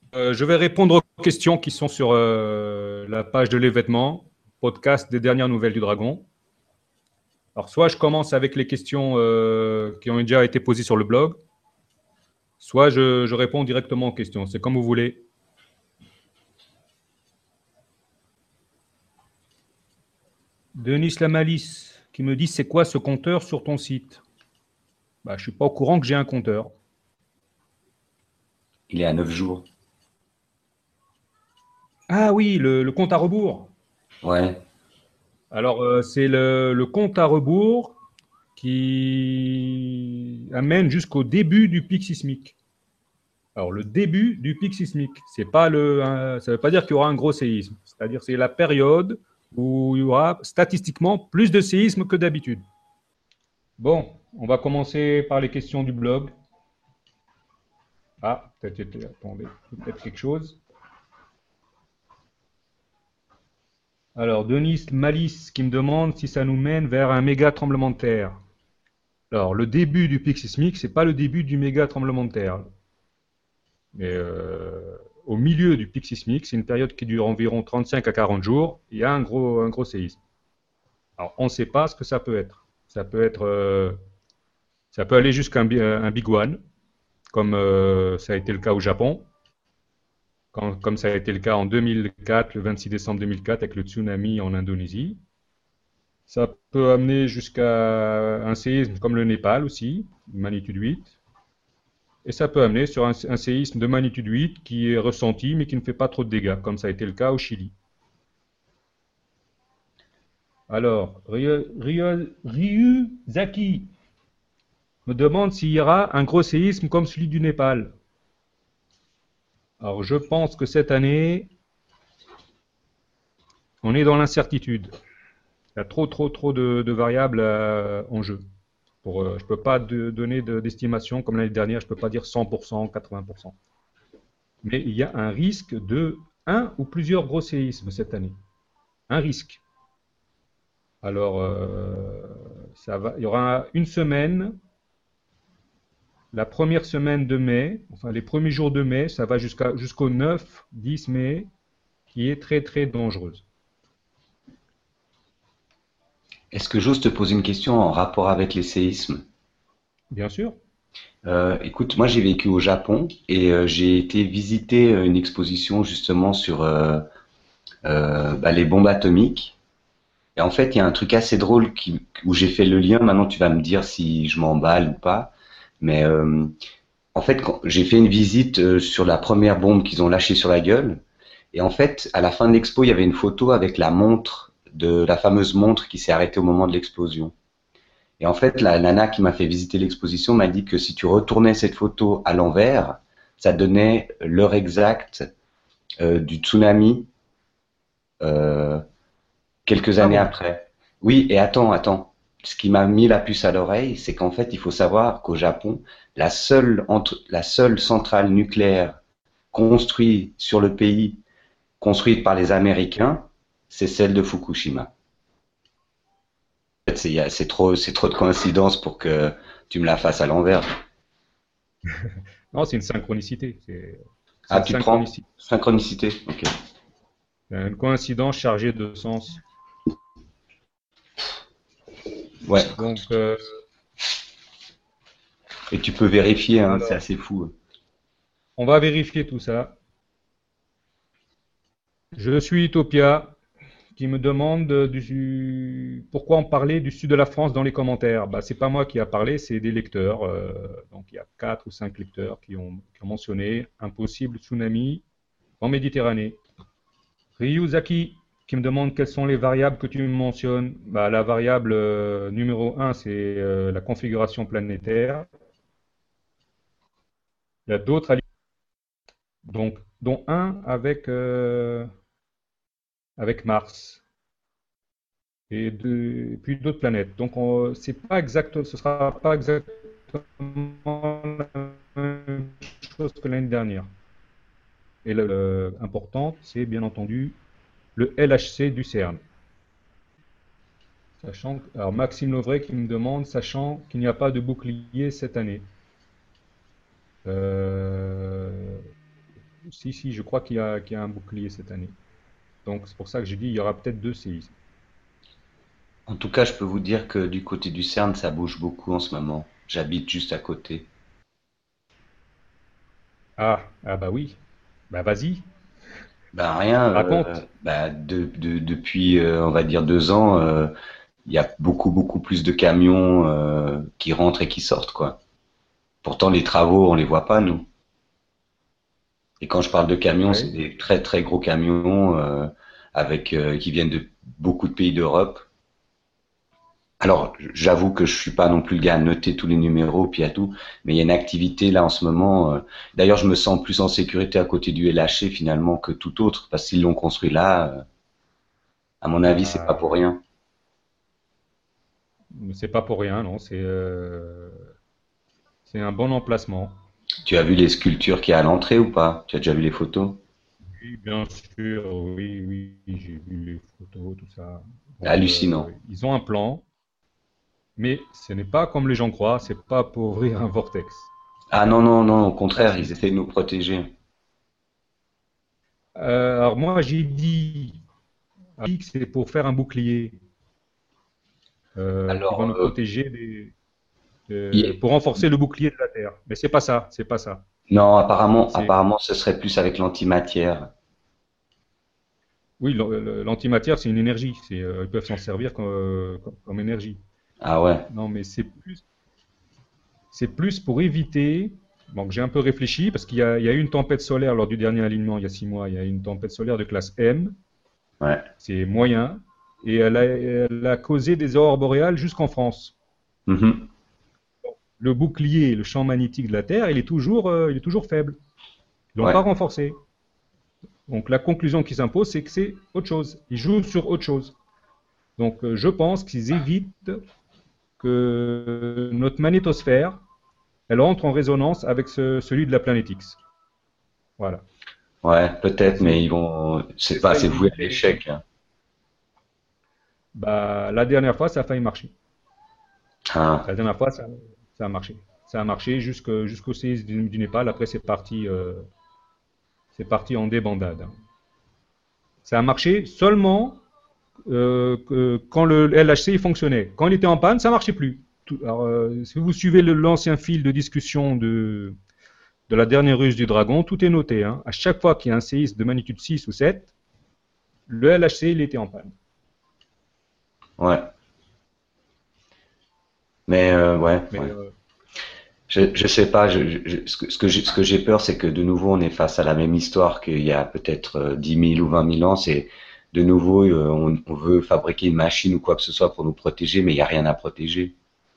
Je vais répondre aux questions qui sont sur la page de l'événement, podcast des dernières nouvelles du Dragon. Alors, soit je commence avec les questions qui ont déjà été posées sur le blog, soit je réponds directement aux questions. C'est comme vous voulez. Denis Lamalis qui me dit c'est quoi ce compteur sur ton site? Je ne suis pas au courant que j'ai un compteur. Il est à 9 jours. Ah oui, le compte à rebours. Ouais. Alors, c'est le compte à rebours qui amène jusqu'au début du pic sismique. Alors, le début du pic sismique, c'est pas ça ne veut pas dire qu'il y aura un gros séisme. C'est-à-dire c'est la période où il y aura statistiquement plus de séismes que d'habitude. Bon, on va commencer par les questions du blog. Ah, attendez, peut-être quelque chose. Alors, Denis Malice qui me demande si ça nous mène vers un méga tremblement de terre. Alors, le début du pic sismique, c'est pas le début du méga tremblement de terre. Mais au milieu du pic sismique, c'est une période qui dure environ 35 à 40 jours, il y a un gros séisme. Alors, on ne sait pas ce que ça peut être. Ça peut aller jusqu'à un big one, comme ça a été le cas au Japon, comme ça a été le cas en 2004, le 26 décembre 2004, avec le tsunami en Indonésie. Ça peut amener jusqu'à un séisme comme le Népal aussi, magnitude 8. Et ça peut amener sur un séisme de magnitude 8 qui est ressenti mais qui ne fait pas trop de dégâts, comme ça a été le cas au Chili. Alors, Ryuzaki me demande s'il y aura un gros séisme comme celui du Népal. Alors, je pense que cette année, on est dans l'incertitude. Il y a trop de variables en jeu. Je ne peux pas donner d'estimation comme l'année dernière, je ne peux pas dire 100%, 80%. Mais il y a un risque de un ou plusieurs gros séismes cette année. Un risque. Alors, il y aura une semaine, la première semaine de mai, enfin les premiers jours de mai, ça va jusqu'au 9-10 mai, qui est très dangereuse. Est-ce que j'ose te poser une question en rapport avec les séismes? Bien sûr. Écoute, moi j'ai vécu au Japon et j'ai été visiter une exposition justement sur les bombes atomiques. Et en fait, il y a un truc assez drôle où j'ai fait le lien. Maintenant, tu vas me dire si je m'emballe ou pas. Mais en fait, j'ai fait une visite sur la première bombe qu'ils ont lâchée sur la gueule. Et en fait, à la fin de l'expo, il y avait une photo avec la montre de la fameuse montre qui s'est arrêtée au moment de l'explosion. Et en fait, la nana qui m'a fait visiter l'exposition m'a dit que si tu retournais cette photo à l'envers, ça donnait l'heure exacte du tsunami euh, quelques Ah années bon? après. Oui, et attends. Ce qui m'a mis la puce à l'oreille, c'est qu'en fait, il faut savoir qu'au Japon, la seule centrale nucléaire construite sur le pays, construite par les Américains, c'est celle de Fukushima. En fait, c'est trop de coïncidences pour que tu me la fasses à l'envers. Non, c'est une synchronicité. C'est Ah, une tu te prends synchronicité. synchronicité. Ok. Une coïncidence chargée de sens. Ouais. Donc, Et tu peux vérifier, hein, c'est alors, assez fou. on va vérifier tout ça. Je suis Utopia, qui me demande pourquoi on parlait du sud de la France dans les commentaires. C'est pas moi qui a parlé, c'est des lecteurs. Donc il y a 4 ou 5 lecteurs qui ont mentionné un possible tsunami en Méditerranée. Ryuzaki qui me demande quelles sont les variables que tu mentionnes. La variable numéro 1, c'est la configuration planétaire. Il y a d'autres, donc, dont un avec Mars. Puis d'autres planètes. Donc, c'est pas exact, ce sera pas exactement la même chose que l'année dernière. Et l'important, c'est bien entendu le LHC du CERN. Alors Maxime Lovray qui me demande, sachant qu'il n'y a pas de bouclier cette année. Euh, Si, si, je crois qu'il y a un bouclier cette année. Donc c'est pour ça que j'ai dit il y aura peut-être deux séismes. En tout cas, je peux vous dire que du côté du CERN, ça bouge beaucoup en ce moment. J'habite juste à côté. Ah bah oui. Bah vas-y, Ben rien, raconte. depuis, on va dire 2 ans, il y a beaucoup plus de camions qui rentrent et qui sortent, quoi. Pourtant, les travaux, on les voit pas, nous. Et quand je parle de camions, c'est Ouais. des très gros camions qui viennent de beaucoup de pays d'Europe. Alors, j'avoue que je suis pas non plus le gars à noter tous les numéros puis à tout, mais il y a une activité là en ce moment. D'ailleurs, je me sens plus en sécurité à côté du LHC finalement que tout autre, parce qu'ils l'ont construit là. À mon avis, c'est pas pour Bah, rien. c'est pas pour rien, non. C'est un bon emplacement. Tu as vu les sculptures qu'il y a à l'entrée ou pas? Tu as déjà vu les photos? Oui, bien sûr, oui, oui, j'ai vu les photos, tout ça. Donc, Hallucinant. ils ont un plan, mais ce n'est pas comme les gens croient, c'est pas pour ouvrir un vortex. Ah non, non, non, au Ça, contraire, c'est- ils essaient de nous protéger. Alors moi, j'ai dit que c'est pour faire un bouclier qui va Alors, nous protéger il- pour renforcer le bouclier de la Terre. Mais c'est pas ça, c'est pas ça. non, C'est apparemment, ce serait plus avec l'antimatière. Oui, l'antimatière, c'est une énergie. Ils peuvent s'en servir comme énergie. Ah ouais. Non, mais c'est plus pour éviter. Donc j'ai un peu réfléchi parce il y a eu une tempête solaire lors du dernier alignement il y a 6 mois. Il y a eu une tempête solaire de classe M, Ouais. c'est moyen, et elle a causé des aurores boréales jusqu'en France. Mhm. Le bouclier, le champ magnétique de la Terre, il est toujours faible. Ils l'ont Ouais. pas renforcé. Donc la conclusion qui s'impose, c'est que c'est autre chose. Ils jouent sur autre chose. Donc je pense qu'ils évitent que notre magnétosphère, elle entre en résonance avec celui de la planète X. Voilà. Ouais, peut-être, mais C'est, c'est ils pas, c'est essayent voué à d'éviter. l'échec, hein. Bah, la dernière fois, ça a failli marcher. Ah, La dernière fois, ça a marché. Ça a marché jusqu'au séisme du Népal. Après, c'est parti en débandade, hein. Ça a marché seulement quand le LHC il fonctionnait. Quand il était en panne, ça marchait plus. Alors, si vous suivez l'ancien fil de discussion de la dernière ruse du dragon, tout est noté, hein. À chaque fois qu'il y a un séisme de magnitude 6 ou 7, le LHC il était en panne. ouais. Mais ouais. Mais Je sais pas. Ce que j'ai peur, c'est que de nouveau, on est face à la même histoire qu'il y a peut-être 10 000 ou 20 000 ans. C'est de nouveau, on veut fabriquer une machine ou quoi que ce soit pour nous protéger, mais il y a rien à protéger.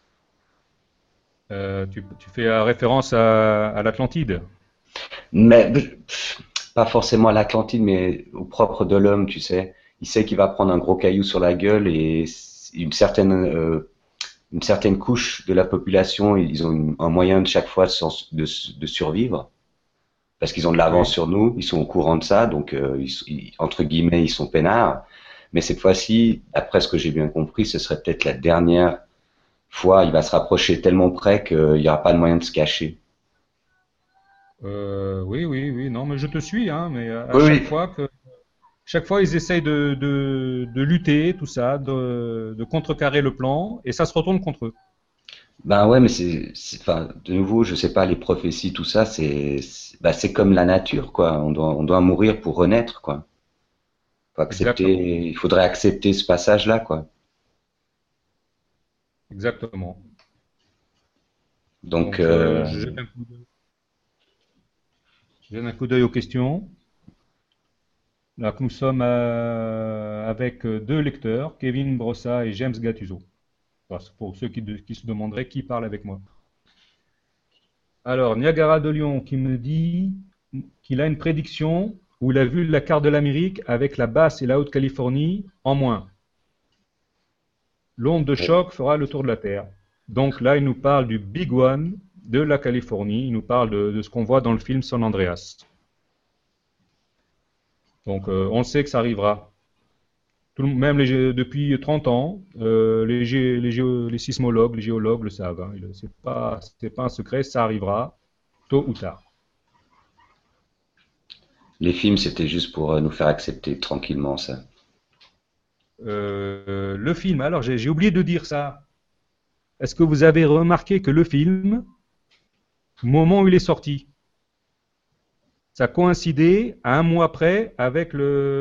tu fais référence à l'Atlantide. Mais pas forcément à l'Atlantide, mais au propre de l'homme, tu sais. Il sait qu'il va prendre un gros caillou sur la gueule et une certaine couche de la population, ils ont un moyen de chaque fois de survivre parce qu'ils ont de l'avance Oui. sur nous, ils sont au courant de ça, donc entre guillemets, ils sont peinards. Mais cette fois-ci, d'après ce que j'ai bien compris, ce serait peut-être la dernière fois. Il va se rapprocher tellement près qu'il n'y aura pas de moyen de se cacher. Oui, oui, oui. Non, mais je te suis, hein. Mais à Oui, oui. chaque fois, ils essayent de lutter, tout ça, de contrecarrer le plan, et ça se retourne contre eux. Ben ouais, mais enfin, de nouveau, je sais pas, les prophéties, tout ça, c'est comme la nature, quoi. On doit mourir pour renaître, quoi. Exactement, Il faudrait accepter ce passage-là, quoi. exactement. Donc, Donc, je jette un coup d'œil aux questions. Là, nous sommes avec deux lecteurs, Kevin Brossa et James Gattuso. Pour ceux qui se demanderaient qui parle avec moi. Alors, Niagara de Lyon qui me dit qu'il a une prédiction où il a vu la carte de l'Amérique avec la basse et la Haute-Californie en moins. L'onde de choc fera le tour de la Terre. Donc là, il nous parle du Big One de la Californie. Il nous parle de ce qu'on voit dans le film San Andreas. Donc on sait que ça arrivera. Même depuis 30 ans, les sismologues, les géologues le savent, hein. C'est pas un secret, ça arrivera tôt ou tard. Les films, c'était juste pour nous faire accepter tranquillement ça. Le film, alors j'ai oublié de dire ça. Est-ce que vous avez remarqué que le film, au moment où il est sorti, ça coïncidait à un mois près avec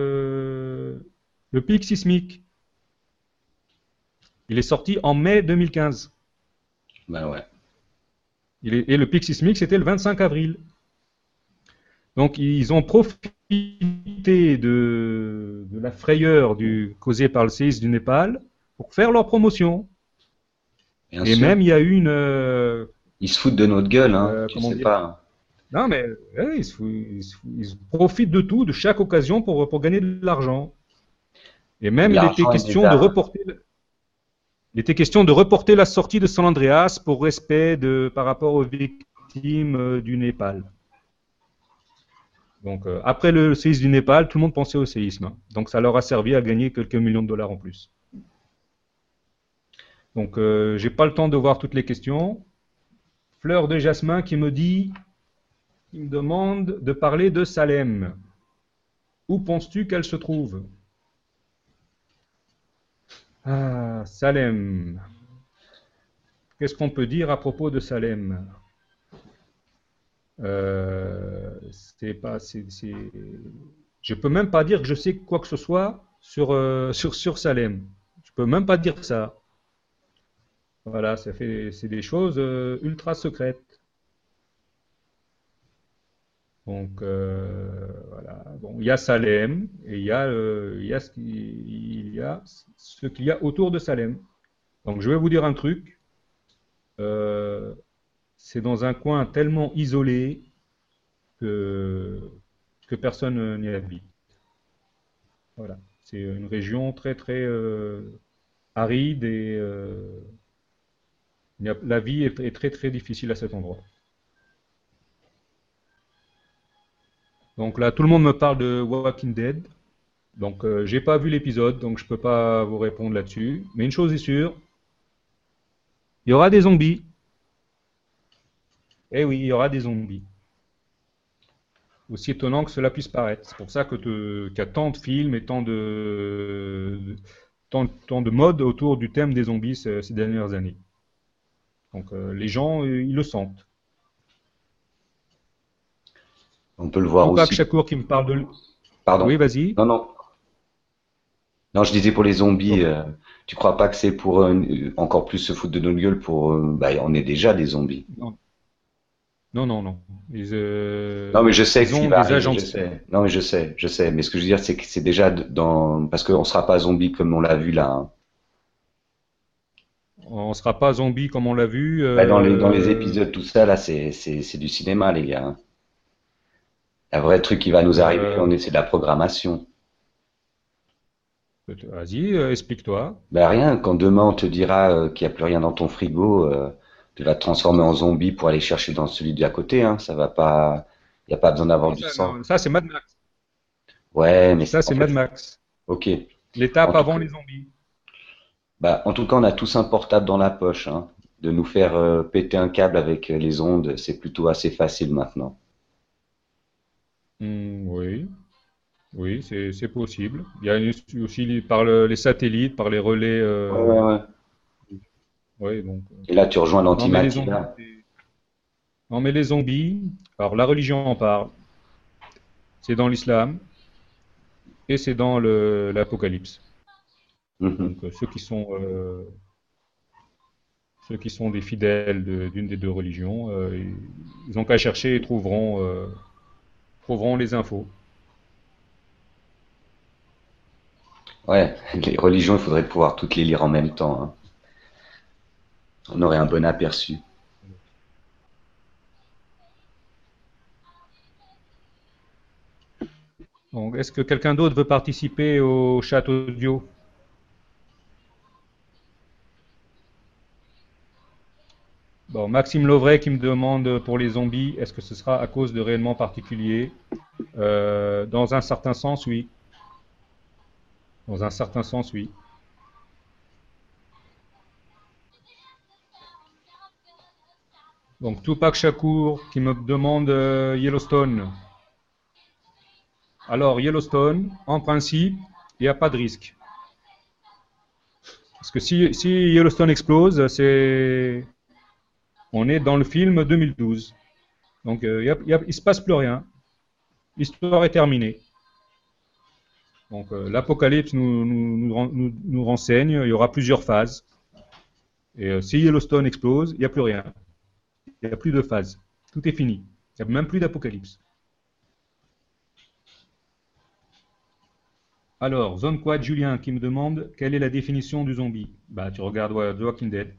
le pic sismique. Il est sorti en mai 2015. Ben ouais. Et le pic sismique, c'était le 25 avril. Donc, ils ont profité de la frayeur causée par le séisme du Népal pour faire leur promotion. Bien Et sûr. même, il y a eu Ils se foutent de notre gueule, hein. Tu comment sais dire? pas, hein. Non, mais ils profitent de tout, de chaque occasion pour gagner de l'argent. Et même, L'argent est des armes. il était question de reporter la sortie de San Andreas pour respect par rapport aux victimes du Népal. Donc, après le séisme du Népal, tout le monde pensait au séisme. Donc, ça leur a servi à gagner quelques millions de dollars en plus. Donc, j'ai pas le temps de voir toutes les questions. Fleur de Jasmin qui me demande de parler de Salem. Où penses-tu qu'elle se trouve? Ah, Salem. Qu'est-ce qu'on peut dire à propos de Salem? C'est pas, Je peux même pas dire que je sais quoi que ce soit sur Salem. Je peux même pas dire ça. Voilà, c'est des choses ultra secrètes. Donc voilà. Bon, il y a Salem et il y a ce qu'il y a autour de Salem. Donc je vais vous dire un truc. Euh, c'est dans un coin tellement isolé que, que personne n'y habite. Voilà. C'est une région très très aride et la vie est très très difficile à cet endroit. Donc là, tout le monde me parle de Walking Dead. Donc j'ai pas vu l'épisode, donc je peux pas vous répondre là-dessus. Mais une chose est sûre, il y aura des zombies. Eh oui, il y aura des zombies. Aussi étonnant que cela puisse paraître. C'est pour ça qu'il y a tant de films et tant de modes autour du thème des zombies ces dernières années. Donc les gens, ils le sentent. On peut le voir Tupac aussi. Shakur qui me parle de... Pardon. Oui, vas-y. Non, non. Non, je disais pour les zombies, Donc, tu crois pas que c'est pour encore plus se foutre de notre gueule pour bah on est déjà des zombies. non, non, non, non. Non, mais je sais que Ils ce qui ont va des arriver, agents je de... sais. Non, mais je sais. Mais ce que je veux dire, c'est que c'est déjà dans parce qu'on sera pas zombie comme on l'a vu là, hein. On ne sera pas zombie comme on l'a vu. Bah, dans les épisodes tout ça là, c'est du cinéma les gars, hein. Un vrai truc qui va nous arriver, Euh, on est c'est de la programmation. vas-y, explique-toi. Bah rien, quand demain on te dira qu'il n'y a plus rien dans ton frigo, tu vas te transformer en zombie pour aller chercher dans celui d'à côté, hein. Ça va pas, il y a pas besoin d'avoir Non, du sang. ça, c'est Mad Max. Ouais, mais Ça, en c'est fait, Mad Max. ok. En L'étape tout avant cas, les zombies. bah, en tout cas, on a tous un portable dans la poche, hein. De nous faire péter un câble avec les ondes, c'est plutôt assez facile maintenant. Oui, oui, c'est possible. Il y a aussi les satellites, par les relais. Ouais, ouais, ouais. Oui, donc. Et là, tu rejoins Non, mais les zombies, l'antimatière. non, mais les zombies. Alors, la religion en parle. C'est dans l'islam et c'est dans l'Apocalypse. Mhm. Donc, ceux qui sont des fidèles d'une des deux religions, ils ont qu'à chercher et trouveront les infos. Ouais, les religions, il faudrait pouvoir toutes les lire en même temps, hein. On aurait un bon aperçu. Donc, est-ce que quelqu'un d'autre veut participer au chat audio? Bon, Maxime Lovray qui me demande pour les zombies, est-ce que ce sera à cause de réellement particuliers? Dans un certain sens, oui. Dans un certain sens, oui. Donc Tupac Shakur qui me demande Yellowstone. Alors, Yellowstone, en principe, il n'y a pas de risque. Parce que si Yellowstone explose, on est dans le film 2012. Donc, il ne se passe plus rien. L'histoire est terminée. Donc, l'Apocalypse nous renseigne, il y aura plusieurs phases. Et si Yellowstone explose, il n'y a plus rien. Il n'y a plus de phase. Tout est fini. Il n'y a même plus d'Apocalypse. Alors, Zone Quad Julien qui me demande quelle est la définition du zombie. Bah, tu regardes The Walking Dead.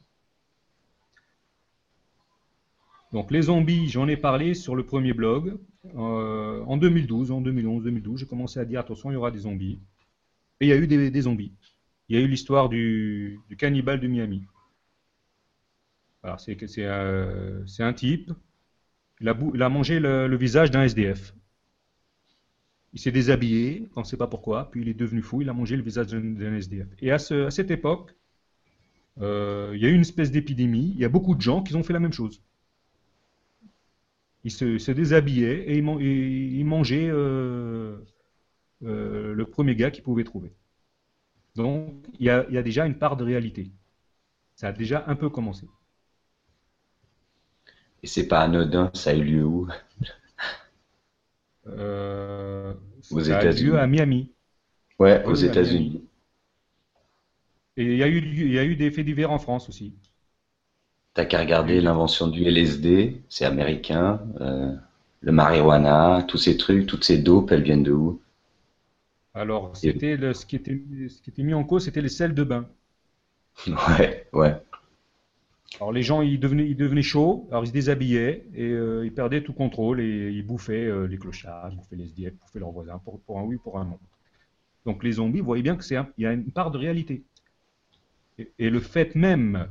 Donc, les zombies, j'en ai parlé sur le premier blog. En 2012, en 2011, 2012, j'ai commencé à dire attention, il y aura des zombies. Et il y a eu des zombies. Il y a eu l'histoire du cannibale de Miami. Alors, c'est un type, il a mangé le visage d'un SDF. Il s'est déshabillé, on ne sait pas pourquoi, puis il est devenu fou, il a mangé le visage d'un SDF. Et à cette époque, il y a eu une espèce d'épidémie, il y a beaucoup de gens qui ont fait la même chose. Ils se déshabillaient et ils mangeaient le premier gars qu'ils pouvaient trouver. Donc, il y a déjà une part de réalité. Ça a déjà un peu commencé. Et c'est pas anodin, ça a eu lieu où? Euh, Aux Ça a eu lieu à États-Unis. Miami. Ouais, aux Oui, à Miami. États-Unis. Et il y a eu des faits divers en France aussi. T'as qu'à Il y a eu regarder des... l'invention du LSD, c'est américain. Le marijuana, tous ces trucs, toutes ces dopes, elles viennent de où? Alors, Et- ce qui était mis en cause, c'était les sels de bain. Ouais, ouais. Alors, les gens, ils devenaient chauds, alors ils se déshabillaient et ils perdaient tout contrôle et ils bouffaient les clochards, ils bouffaient les SDF, ils bouffaient leurs voisins pour un oui, pour un non. Donc, les zombies, vous voyez bien il y a une part de réalité. Et le fait même,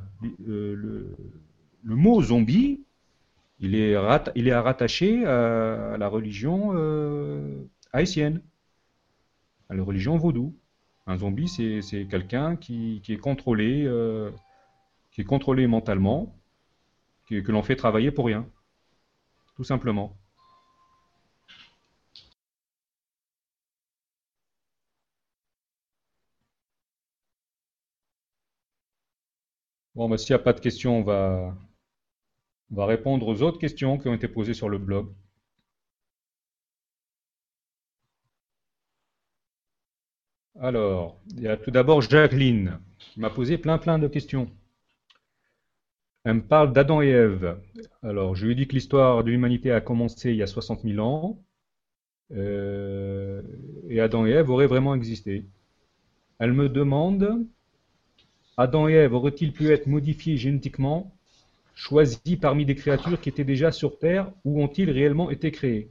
le mot zombie, il est rattaché à la religion haïtienne, à la religion vaudou. Un zombie, c'est quelqu'un qui est contrôlé mentalement, que l'on fait travailler pour rien, tout simplement. Bon, bah, s'il n'y a pas de questions, on va répondre aux autres questions qui ont été posées sur le blog. Alors, il y a tout d'abord Jacqueline, qui m'a posé plein de questions. Elle me parle d'Adam et Ève. Alors, je lui ai dit que l'histoire de l'humanité a commencé il y a 60 000 ans, euh, et Adam et Ève auraient vraiment existé. Elle me demande, Adam et Ève auraient-ils pu être modifiés génétiquement, choisis parmi des créatures qui étaient déjà sur Terre, ou ont-ils réellement été créés?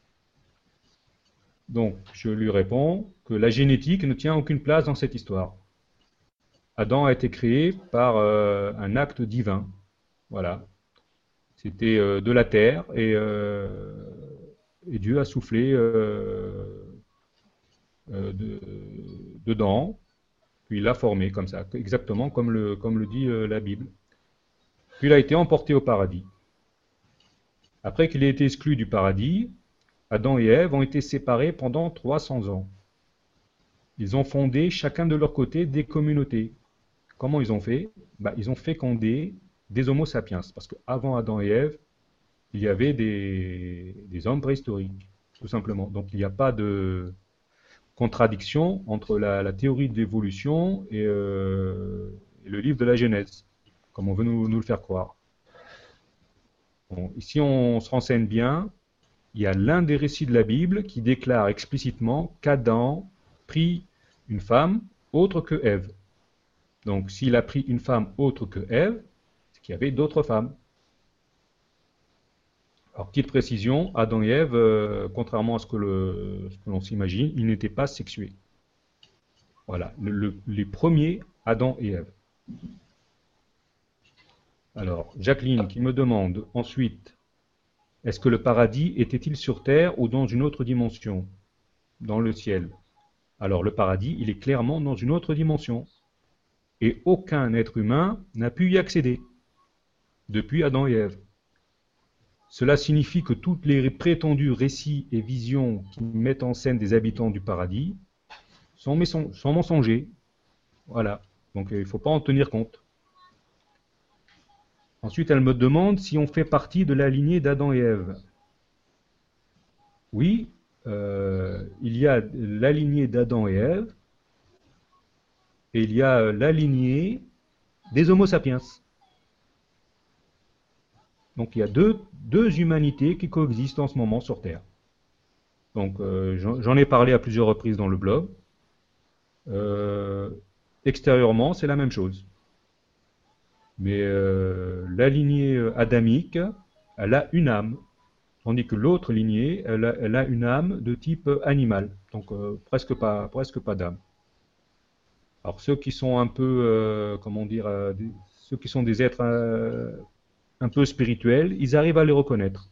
Donc, je lui réponds que la génétique ne tient aucune place dans cette histoire. Adam a été créé par un acte divin. Voilà. C'était de la terre et Dieu a soufflé dedans, puis il l'a formé comme ça, exactement comme le dit la Bible. Puis il a été emporté au paradis. Après qu'il ait été exclu du paradis, Adam et Ève ont été séparés pendant 300 ans. Ils ont fondé chacun de leur côté des communautés. Comment ils ont fait? Ils ont fécondé des Homo sapiens, parce qu'avant Adam et Ève, il y avait des hommes préhistoriques, tout simplement. Donc il n'y a pas de contradiction entre la théorie de l'évolution et le livre de la Genèse, comme on veut nous le faire croire. Bon, ici, on se renseigne bien. Il y a l'un des récits de la Bible qui déclare explicitement qu'Adam prit une femme autre que Ève. Donc, s'il a pris une femme autre que Ève, c'est qu'il y avait d'autres femmes. Alors, petite précision, Adam et Ève, contrairement à ce que l'on s'imagine, ils n'étaient pas sexués. Voilà, les premiers Adam et Ève. Alors, Jacqueline qui me demande ensuite, est-ce que le paradis était-il sur Terre ou dans une autre dimension, dans le ciel? Alors, le paradis, il est clairement dans une autre dimension. Et aucun être humain n'a pu y accéder depuis Adam et Ève. Cela signifie que toutes les prétendus récits et visions qui mettent en scène des habitants du paradis sont mensongers. Voilà. Donc il ne faut pas en tenir compte. Ensuite, elle me demande si on fait partie de la lignée d'Adam et Ève. Oui, il y a la lignée d'Adam et Ève, et il y a la lignée des Homo sapiens. Donc il y a deux humanités qui coexistent en ce moment sur Terre. Donc j'en ai parlé à plusieurs reprises dans le blog. Extérieurement, c'est la même chose. Mais la lignée adamique, elle a une âme, tandis que l'autre lignée, elle a une âme de type animal, donc presque pas d'âme. Alors ceux qui sont un peu, comment dire, ceux qui sont des êtres un peu spirituels, ils arrivent à les reconnaître.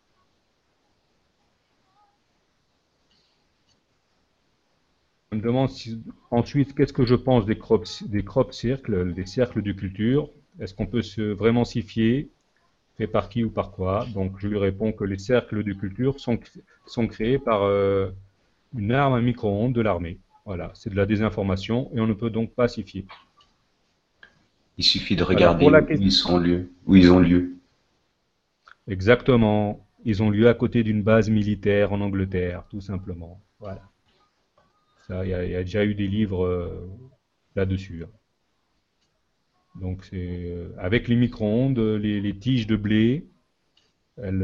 On me demande ensuite qu'est-ce que je pense des crop circles, des cercles de culture. Est-ce qu'on peut vraiment s'y fier? Fait par qui ou par quoi? Donc je lui réponds que les cercles de culture sont créés par une arme à micro-ondes de l'armée. Voilà, c'est de la désinformation et on ne peut donc pas s'y fier. Il suffit de Alors regarder pour la où question, où ils ont lieu. exactement, ils ont lieu à côté d'une base militaire en Angleterre, tout simplement. Voilà. Ça, il y a déjà eu des livres là-dessus, hein. Donc c'est avec les micro-ondes, les tiges de blé, elles,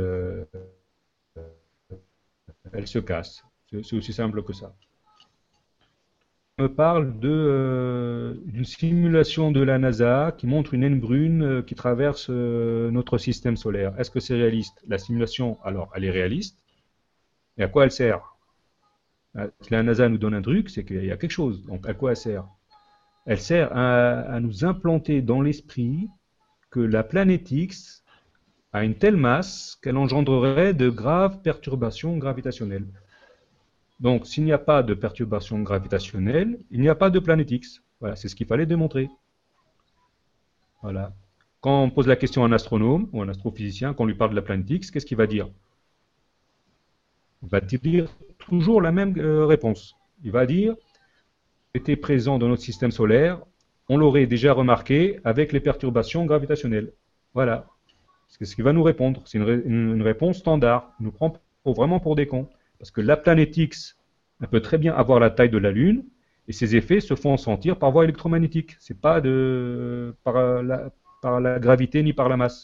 elles se cassent. C'est aussi simple que ça. On me parle d'une simulation de la NASA qui montre une naine brune qui traverse notre système solaire. Est-ce que c'est réaliste? La simulation, alors, elle est réaliste. Et à quoi elle sert? Si la NASA nous donne un truc, c'est qu'il y a quelque chose. Donc, à quoi elle sert? Elle sert à nous implanter dans l'esprit que la planète X a une telle masse qu'elle engendrerait de graves perturbations gravitationnelles. Donc, s'il n'y a pas de perturbation gravitationnelle, il n'y a pas de planète X. Voilà, c'est ce qu'il fallait démontrer. Voilà. Quand on pose la question à un astronome ou à un astrophysicien, quand on lui parle de la planète X, qu'est-ce qu'il va dire? Il va dire toujours la même réponse. Il va dire, était présent dans notre système solaire, on l'aurait déjà remarqué avec les perturbations gravitationnelles. Voilà. C'est ce qu'il va nous répondre. C'est une réponse standard. Il nous prend vraiment pour des cons. Parce que la planète X, elle peut très bien avoir la taille de la Lune, et ses effets se font sentir par voie électromagnétique. C'est pas par la gravité ni par la masse.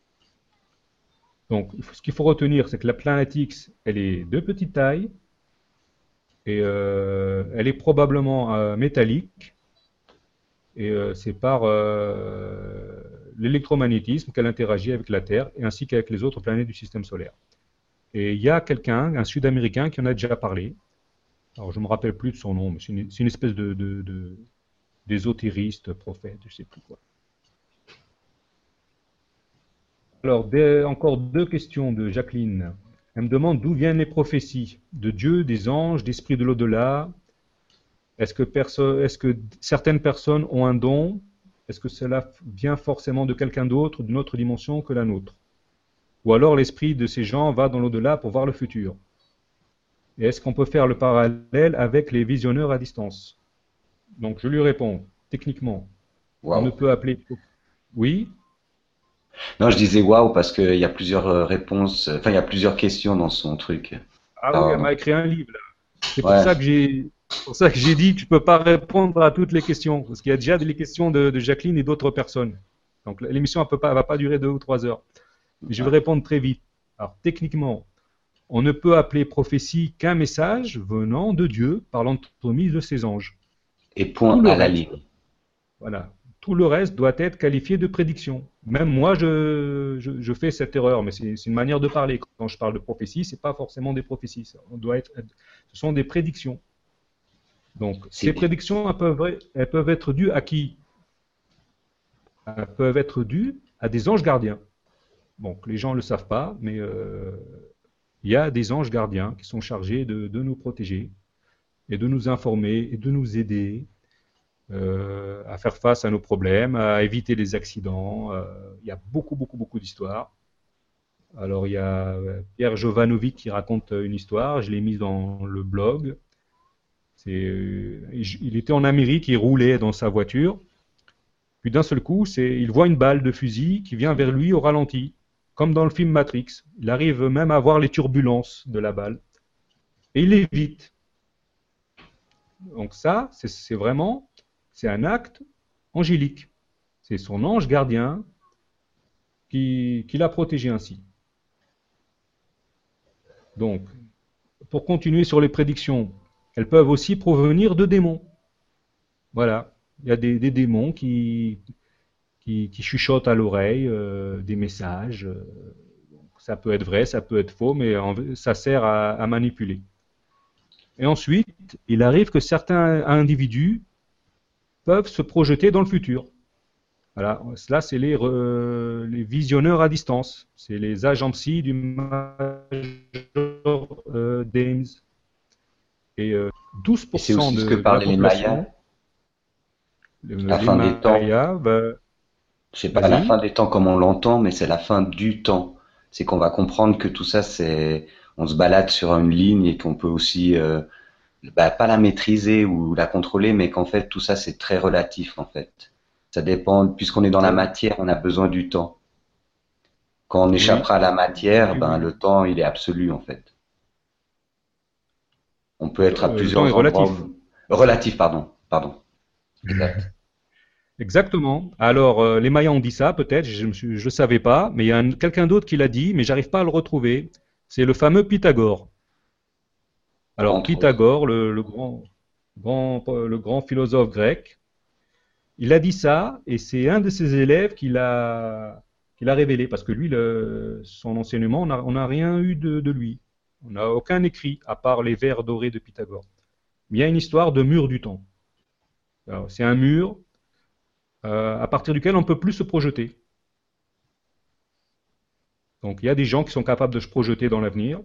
Donc, ce qu'il faut retenir, c'est que la planète X, elle est de petite taille, et elle est probablement métallique, et c'est par l'électromagnétisme qu'elle interagit avec la Terre, et ainsi qu'avec les autres planètes du système solaire. Et il y a quelqu'un, un Sud-Américain, qui en a déjà parlé. Alors, je ne me rappelle plus de son nom, mais c'est une espèce d'ésotériste, prophète, je ne sais plus quoi. Alors, encore deux questions de Jacqueline. Elle me demande d'où viennent les prophéties? De Dieu, des anges, d'esprits de l'au-delà? Est-ce que certaines personnes ont un don? Est-ce que cela vient forcément de quelqu'un d'autre, d'une autre dimension que la nôtre? Ou alors l'esprit de ces gens va dans l'au-delà pour voir le futur? Et est-ce qu'on peut faire le parallèle avec les visionneurs à distance? Donc je lui réponds, techniquement, on ne Waouh. peut appeler... Oui? Non, je disais waouh parce qu'il y a plusieurs réponses, enfin il y a plusieurs questions dans son truc. Ah oui, elle Pardon. m'a écrit un livre là. C'est Ouais, pour ça que j'ai dit que je ne peux pas répondre à toutes les questions, parce qu'il y a déjà des questions de Jacqueline et d'autres personnes. Donc l'émission ne va pas durer 2 ou 3 heures. Mais je vais répondre très vite. Alors techniquement, on ne peut appeler prophétie qu'un message venant de Dieu par l'entremise de ses anges. et Tout point le à la reste, ligne. voilà, tout le reste doit être qualifié de prédiction. Même moi, je fais cette erreur, mais c'est une manière de parler. Quand je parle de prophétie, c'est pas forcément des prophéties. Ce sont des prédictions. Donc, ces C'est prédictions, elles peuvent être dues à qui? Elles peuvent être dues à des anges gardiens. Donc, les gens ne le savent pas, mais il y a des anges gardiens qui sont chargés de nous protéger et de nous informer et de nous aider à faire face à nos problèmes, à éviter les accidents. Il y a beaucoup, beaucoup, beaucoup d'histoires. Alors, il y a Pierre Jovanovic qui raconte une histoire, je l'ai mise dans le blog. Il était en Amérique, il roulait dans sa voiture, puis d'un seul coup, il voit une balle de fusil qui vient vers lui au ralenti, comme dans le film Matrix. Il arrive même à voir les turbulences de la balle, et il évite. Donc ça, c'est un acte angélique. C'est son ange gardien qui l'a protégé ainsi. Donc, pour continuer sur les prédictions, elles peuvent aussi provenir de démons. Voilà, il y a des démons qui chuchotent à l'oreille des messages. Ça peut être vrai, ça peut être faux, mais ça sert à manipuler. Et ensuite, il arrive que certains individus peuvent se projeter dans le futur. Voilà, cela c'est les visionneurs à distance, c'est les agents psy du Major Dames. Et Et c'est 12% aussi ce que de la parlaient les population, Mayas, la les fin des temps. Mayas, C'est pas la fin vas-y. des temps comme on l'entend, mais c'est la fin du temps. C'est qu'on va comprendre que tout ça, on se balade sur une ligne et qu'on peut aussi, pas la maîtriser ou la contrôler, mais qu'en fait, tout ça, c'est très relatif, en fait. Ça dépend, puisqu'on est dans la Euh, matière, on a besoin du temps. Quand on oui, échappera à la matière, oui, ben, oui. le temps, il est absolu, en fait. On peut être à Le temps est plusieurs endroits relatif. relatif, pardon. Exact. Exactement. Alors, les Mayas ont dit ça, peut-être, je ne savais pas, mais il y a quelqu'un d'autre qui l'a dit, mais j'arrive pas à le retrouver. C'est le fameux Pythagore. Alors, Entre autres. Pythagore, le grand philosophe grec, il a dit ça, et c'est un de ses élèves qui l'a révélé, parce que lui, son enseignement, on n'a rien eu de lui. On n'a aucun écrit, à part les vers dorés de Pythagore. Mais il y a une histoire de mur du temps. Alors, c'est un mur à partir duquel on ne peut plus se projeter. Donc, il y a des gens qui sont capables de se projeter dans l'avenir.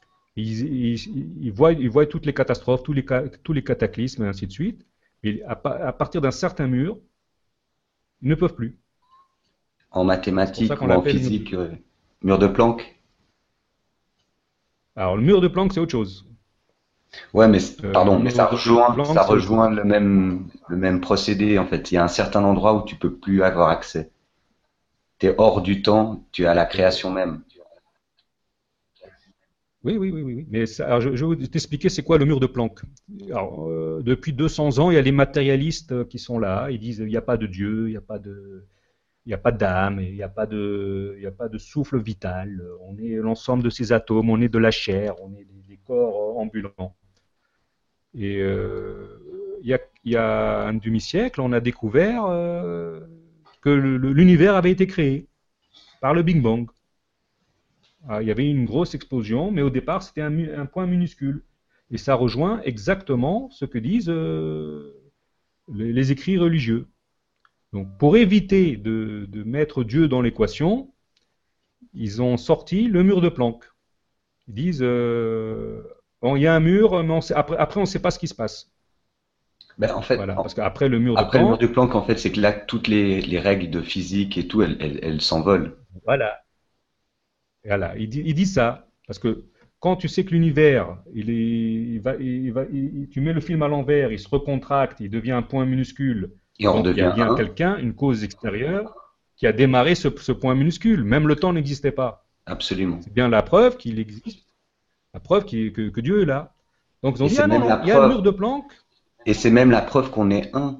Ils voient toutes les catastrophes, tous les cataclysmes, et ainsi de suite. Et à partir d'un certain mur, ils ne peuvent plus. En C'est pour ça mathématiques qu'on ou en l'appelle mur du physique, temps. mur de Planck. Alors, le mur de Planck, c'est autre chose. Ouais, mais Le pardon, mais mur de ça Planck, c'est autre rejoint chose. le même procédé en fait. Il y a un certain endroit où tu peux plus avoir accès. Tu es hors du temps, tu es à la Euh, création même. oui, oui, oui, oui, oui. Mais alors, je vais t'expliquer c'est quoi le mur de Planck. Alors, depuis 200 ans, il y a les matérialistes qui sont là. Ils disent il n'y a pas de Dieu, il n'y a pas d'âme, il n'y a pas de souffle vital. On est l'ensemble de ces atomes, on est de la chair, on est des corps ambulants. Et il y a un demi-siècle, on a découvert que l'univers avait été créé par le Big Bang. Il y avait une grosse explosion, mais au départ, c'était un point minuscule. Et ça rejoint exactement ce que disent les écrits religieux. Donc, pour éviter de mettre Dieu dans l'équation, ils ont sorti le mur de Planck. Ils disent, bon, il y a un mur, mais après, on ne sait pas ce qui se passe. Ben, en fait, Voilà, parce qu'après le mur de après le mur Planck, de Planck, en fait, c'est que là, toutes les règles de physique et tout, elles s'envolent. voilà, voilà, il dit ça, parce que quand tu sais que l'univers, tu mets le film à l'envers, il se recontracte, il devient un point minuscule, Et on donc il y a redevient bien un. quelqu'un, une cause extérieure, qui a démarré ce point minuscule. Même le temps n'existait pas. Absolument. C'est bien la preuve qu'il existe, la preuve que Dieu est là. Donc ils ont Et dit, c'est ah non, même la non, il y a le mur preuve. de Planck, Et c'est même la preuve qu'on est un.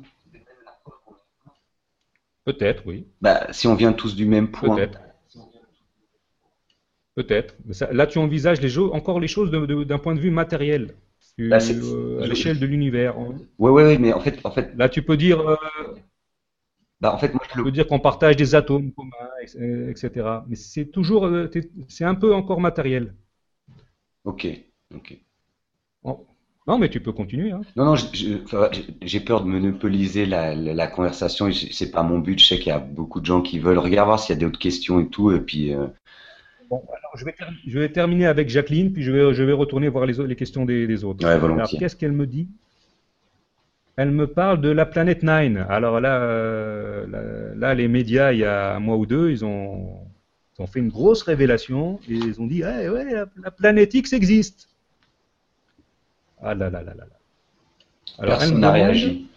peut-être, oui, Bah, si on vient tous du même point. peut-être. Peut-être. Mais là, tu envisages encore les choses d'un point de vue matériel, Bah, à l'échelle de l'univers. ouais, ouais, ouais, mais Là, moi, tu peux dire qu'on partage des atomes communs, etc. Mais c'est toujours, c'est un peu encore matériel. ok, ok. Bon. Non, mais tu peux continuer, hein. Non, non, enfin, j'ai peur de monopoliser la conversation et c'est pas mon but. Je sais qu'il y a beaucoup de gens qui veulent. Regarde voir s'il y a d'autres questions et tout. Et puis, Bon, alors je vais terminer avec Jacqueline, puis je vais retourner voir les questions des autres. ouais, Alors, volontiers. qu'est-ce qu'elle me dit? Elle me parle de la planète Nine. Alors là, là, les médias, il y a un mois ou deux, ils ont fait une grosse révélation et ils ont dit ouais, la planète X existe. Ah là là là là là. Alors elle me Personne n'a demande, réagi.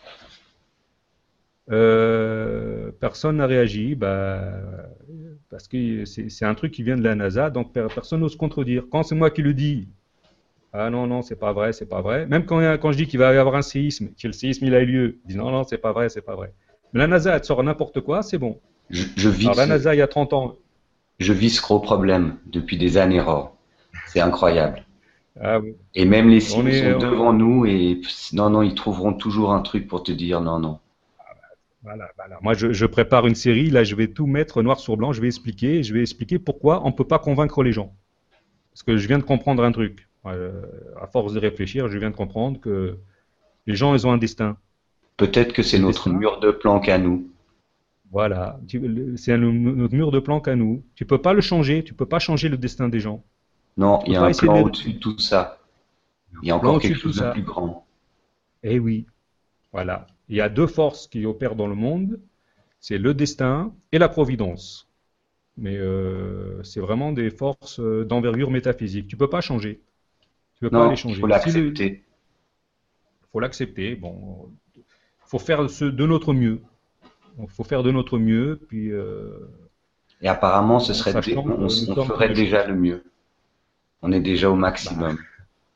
personne n'a réagi, bah, parce que c'est un truc qui vient de la NASA, donc personne n'ose contredire. Quand c'est moi qui le dis, ah non, non, c'est pas vrai, c'est pas vrai. Même quand je dis qu'il va y avoir un séisme, que le séisme il a eu lieu, ils disent non, non, c'est pas vrai, c'est pas vrai. Mais la NASA, elle sort n'importe quoi, c'est bon. Je vis Alors la NASA, il y a 30 ans, ce gros problème depuis des années, Ro. C'est incroyable. ah oui, Et même les on signes est, sont devant nous et non, non, ils trouveront toujours un truc pour te dire non, non. voilà, voilà. Moi, je prépare une série, là, je vais tout mettre noir sur blanc, je vais expliquer pourquoi on ne peut pas convaincre les gens. Parce que je viens de comprendre un truc. À force de réfléchir, je viens de comprendre que les gens, ils ont un destin. Peut-être que Et c'est le notre destin, mur de planque à nous. voilà, c'est notre mur de planque à nous. Tu peux pas le changer, tu peux pas changer le destin des gens. Non, Tu il peux y a pas un essayer de plan les... au-dessus de tout ça. Il y a plan encore au-dessus quelque de tout chose de ça. plus grand. Eh oui, voilà. Il y a deux forces qui opèrent dans le monde, c'est le destin et la providence. Mais c'est vraiment des forces d'envergure métaphysique. Tu peux pas changer. Tu peux pas les Non, il faut changer. Si le, l'accepter. faut l'accepter. Bon, faut faire de notre mieux. Il faut faire de notre mieux, puis Et apparemment, ce en serait, sachant que nous on sommes que ferait des déjà choses. le mieux. On est déjà au Bah, maximum.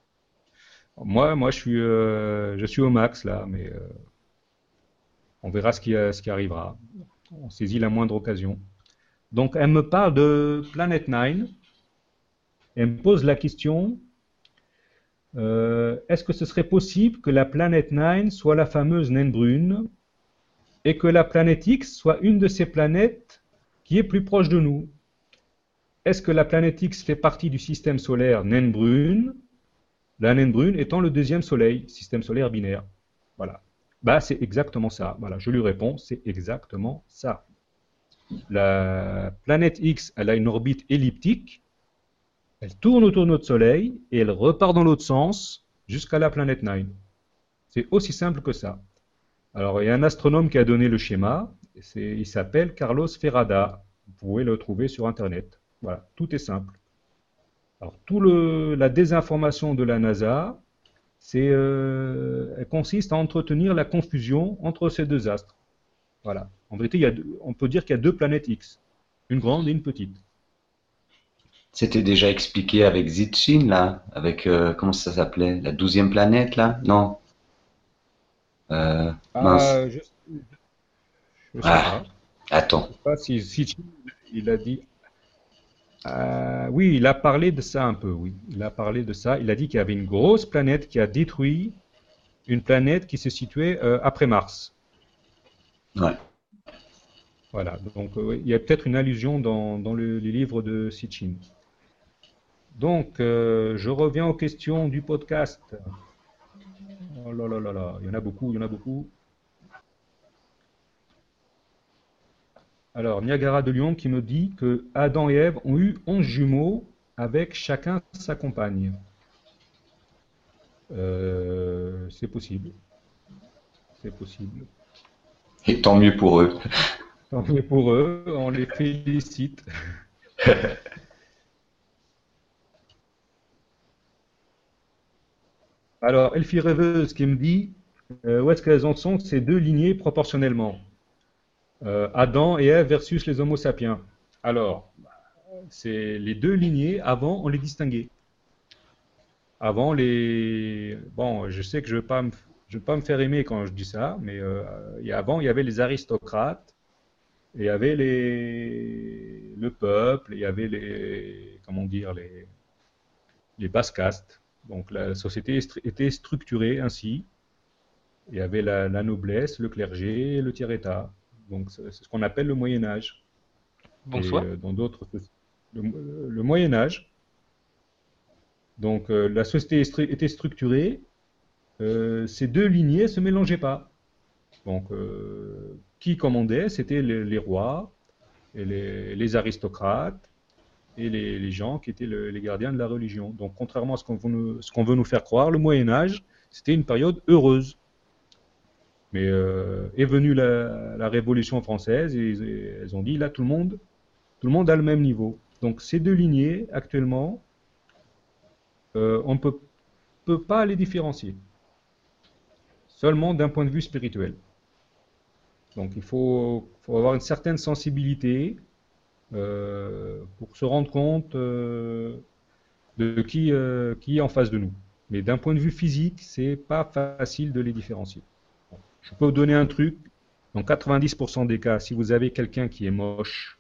moi, je suis au max là, mais on verra ce qui arrivera. On saisit la moindre occasion. Donc, elle me parle de Planet Nine. Elle me pose la question, est-ce que ce serait possible que la planète Nine soit la fameuse naine brune et que la planète X soit une de ces planètes qui est plus proche de nous? Est-ce que la planète X fait partie du système solaire naine brune, la naine brune étant le deuxième soleil, système solaire binaire? Voilà. Bah, c'est exactement ça. Voilà, je lui réponds, c'est exactement ça. La planète X, elle a une orbite elliptique, elle tourne autour de notre soleil et elle repart dans l'autre sens jusqu'à la planète Nine. C'est aussi simple que ça. Alors, il y a un astronome qui a donné le schéma. Il s'appelle Carlos Ferrada. Vous pouvez le trouver sur Internet. Voilà, tout est simple. Alors, la désinformation de la NASA, elle consiste à entretenir la confusion entre ces deux astres. Voilà. En vérité, on peut dire qu'il y a deux planètes X, une grande et une petite. C'était déjà expliqué avec Zitchin, là, avec, comment ça s'appelait? La 12e planète, là? Non. Mince. Ah, je sais Ah, pas. attends. Je sais pas si il a dit. Oui, il a parlé de ça un peu, oui. Il a parlé de ça. Il a dit qu'il y avait une grosse planète qui a détruit une planète qui se situait après Mars. Ouais. Voilà. Donc, oui, il y a peut-être une allusion dans les livres de Sitchin. Donc, je reviens aux questions du podcast. Oh là là là là, il y en a beaucoup, il y en a beaucoup. Alors, Niagara de Lyon qui me dit que Adam et Ève ont eu 11 jumeaux avec chacun sa compagne. C'est possible, c'est possible. Et tant mieux pour eux. Tant mieux pour eux, on les félicite. Alors, Elfie Rêveuse qui me dit où est-ce qu'elles en sont ces deux lignées proportionnellement? Adam et Ève versus les Homo sapiens. Alors, c'est les deux lignées, avant, on les distinguait. Avant, bon, je sais que je vais pas me faire aimer quand je dis ça, mais avant, il y avait les aristocrates, et il y avait le peuple, et il y avait comment dire, les basses castes. Donc la société était structurée ainsi. Il y avait la noblesse, le clergé et le tiers-état. Donc c'est ce qu'on appelle le Moyen Âge. Et Bonsoir. dans le Moyen Âge, donc la société était structurée, ces deux lignées ne se mélangeaient pas. Donc qui commandait, c'était les rois, et les aristocrates, et les gens qui étaient les gardiens de la religion. Donc, contrairement à ce qu'on veut nous faire croire, le Moyen Âge, c'était une période heureuse. Mais est venue la Révolution française et elles ont dit, là, tout le monde, Tout le monde a le même niveau. Donc ces deux lignées, actuellement, on ne peut pas les différencier. Seulement d'un point de vue spirituel. Donc faut avoir une certaine sensibilité pour se rendre compte de qui est en face de nous. Mais d'un point de vue physique, c'est pas facile de les différencier. Je peux vous donner un truc. Dans 90% des cas, si vous avez quelqu'un qui est moche,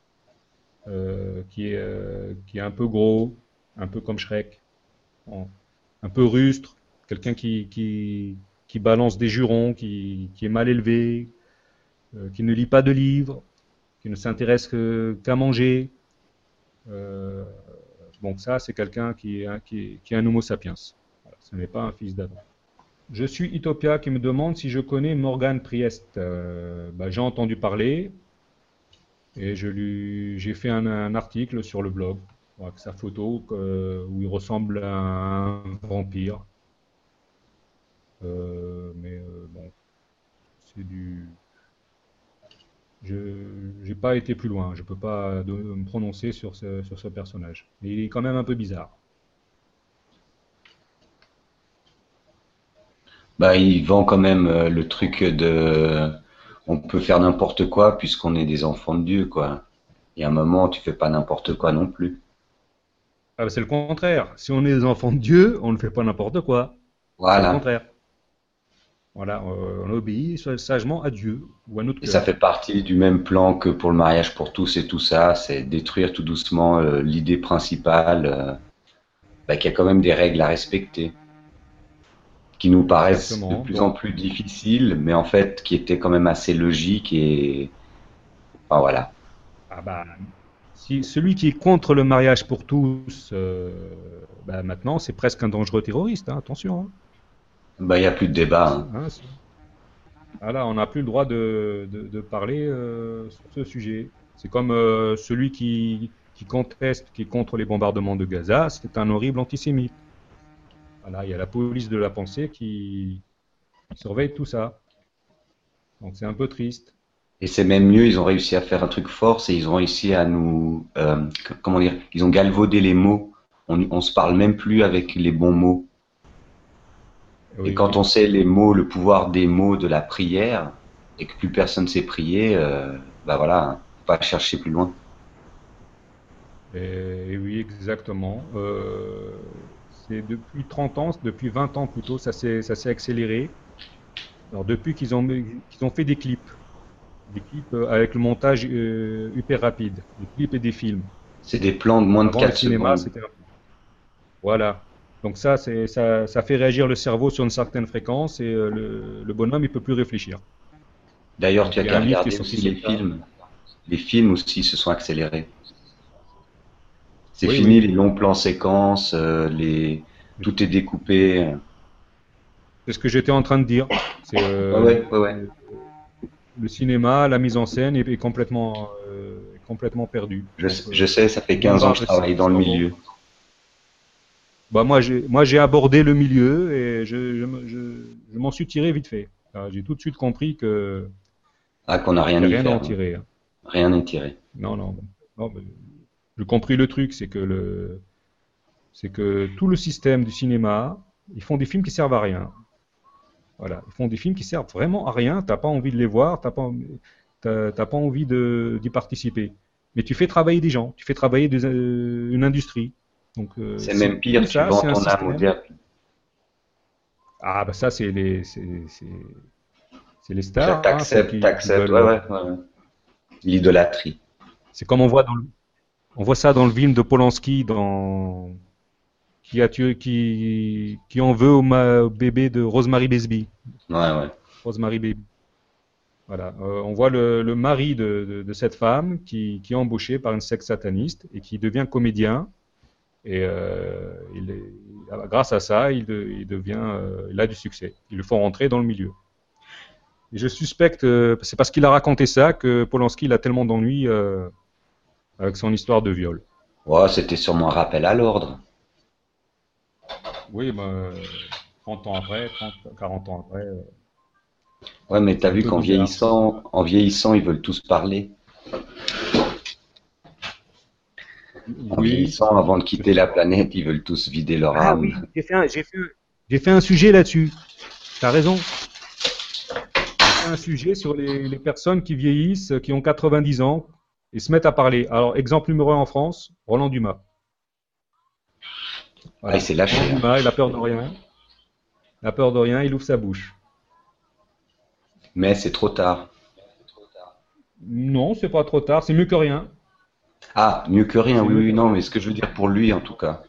qui est un peu gros, un peu comme Shrek, un peu rustre, quelqu'un qui balance des jurons, qui est mal élevé, qui ne lit pas de livres, qui ne s'intéresse qu'à manger. Euh, bon, ça, c'est quelqu'un qui est un homo sapiens. Voilà, ce n'est pas un fils d'Adam. Je suis Utopia qui me demande si je connais Morgan Priest. Bah, j'ai entendu parler et j'ai fait un article sur le blog avec sa photo où il ressemble à un vampire. Bon, c'est du. Je n'ai pas été plus loin. Je peux pas me prononcer sur ce personnage. Mais il est quand même un peu bizarre. Bah, il vend quand même le truc de on peut faire n'importe quoi puisqu'on est des enfants de Dieu, quoi. Il y a un moment, tu fais pas n'importe quoi non plus. Ah, bah, c'est le contraire. Si on est des enfants de Dieu, on ne fait pas n'importe quoi. C'est le Voilà. contraire. Voilà, on obéit sagement à Dieu ou à notre Et ça cœur. fait partie du même plan que pour le mariage pour tous et tout ça, c'est détruire tout doucement l'idée principale, bah, qu'il y a quand même des règles à respecter, qui nous paraissent de Exactement. plus en plus difficiles, mais en fait qui étaient quand même assez logiques et enfin voilà. Ah bah, si celui qui est contre le mariage pour tous, bah, maintenant, c'est presque un dangereux terroriste, hein, attention. Bah, il y a plus de débat, hein. Hein, voilà, on n'a plus le droit de parler sur ce sujet. C'est comme celui qui conteste, qui est contre les bombardements de Gaza, c'est un horrible antisémite. Voilà, il y a la police de la pensée qui surveille tout ça. Donc c'est un peu triste. Et c'est même mieux, ils ont réussi à faire un truc fort, c'est ils ont réussi à nous, comment dire, ils ont galvaudé les mots. On se parle même plus avec les bons mots. Et Oui, quand on oui. sait les mots, le pouvoir des mots de la prière, et que plus personne sait prier, bah voilà, hein, faut pas chercher plus loin. Et oui, exactement. C'est depuis 30 ans, depuis 20 ans plutôt, ça s'est accéléré. Alors depuis qu'ils ont fait des clips avec le montage hyper rapide, des clips et des films. C'est des plans de moins de Avant le 4 cinéma, secondes. c'était voilà. Donc ça fait réagir le cerveau sur une certaine fréquence et le bonhomme il peut plus réfléchir. D'ailleurs, Donc tu as il y a qu'à un livre qui est regarder sorti aussi sur les ça. films. Les films aussi se sont accélérés. C'est Oui, fini oui. les longs plans séquences, tout est découpé. C'est ce que j'étais en train de dire. C'est Ouais, ouais, ouais, ouais. le cinéma, la mise en scène est complètement perdue. Donc, Je sais, ça fait on 15 ans que bombarde je le travaille dans le cerveau. milieu. Bah, moi, j'ai abordé le milieu et je m'en suis tiré vite fait. J'ai tout de suite compris que Ah, qu'on n'a qu'il rien n'y a y rien à en faire, hein. tirer, hein. Rien n'est tiré. Non, non, non, mais j'ai compris le truc, c'est que tout le système du cinéma, ils font des films qui servent à rien. Voilà, ils font des films qui servent vraiment à rien. T'as pas envie de les voir, t'as pas envie d'y participer. Mais tu fais travailler des gens, tu fais travailler une industrie. Donc C'est même tout pire, tu ça, vends c'est un ton âme au système. diable. Ah bah ça, c'est les stars, hein, celles T'acceptes, qui t'acceptes. veulent. Ouais, ouais, ouais, ouais. L'idolâtrie. C'est comme on voit ça dans le film de Polanski, qui a tué, qui en veut au bébé de Rosemary Baby. Ouais, ouais. Rosemary Baby. Voilà, on voit le mari de cette femme qui est embauché par une secte sataniste et qui devient comédien. Et grâce à ça, il a du succès. Ils le font rentrer dans le milieu. Et je suspecte, c'est parce qu'il a raconté ça que Polanski il a tellement d'ennuis avec son histoire de viol. Ouais, c'était sûrement un rappel à l'ordre. Oui, bah, 30 ans après, 30, 40 ans après, Ouais, mais c'est t'as un vu peu qu'en bizarre. vieillissant, ils veulent tous parler. En Oui. vieillissant, avant de quitter la planète, ils veulent tous vider leur Ah âme. oui, j'ai fait un sujet là-dessus. T'as raison. J'ai fait un sujet sur les personnes qui vieillissent, qui ont 90 ans et se mettent à parler. Alors, exemple numéro un en France, Roland Dumas. Ah, il Voilà. s'est lâché, Roland hein. Dumas, il a peur de rien. Il a peur de rien, il ouvre sa bouche. Mais c'est trop tard. Non, c'est pas trop tard, c'est mieux que rien. Ah, mieux que rien, C'est oui, mieux oui, que non, rien. mais ce que je veux dire pour lui, en tout cas.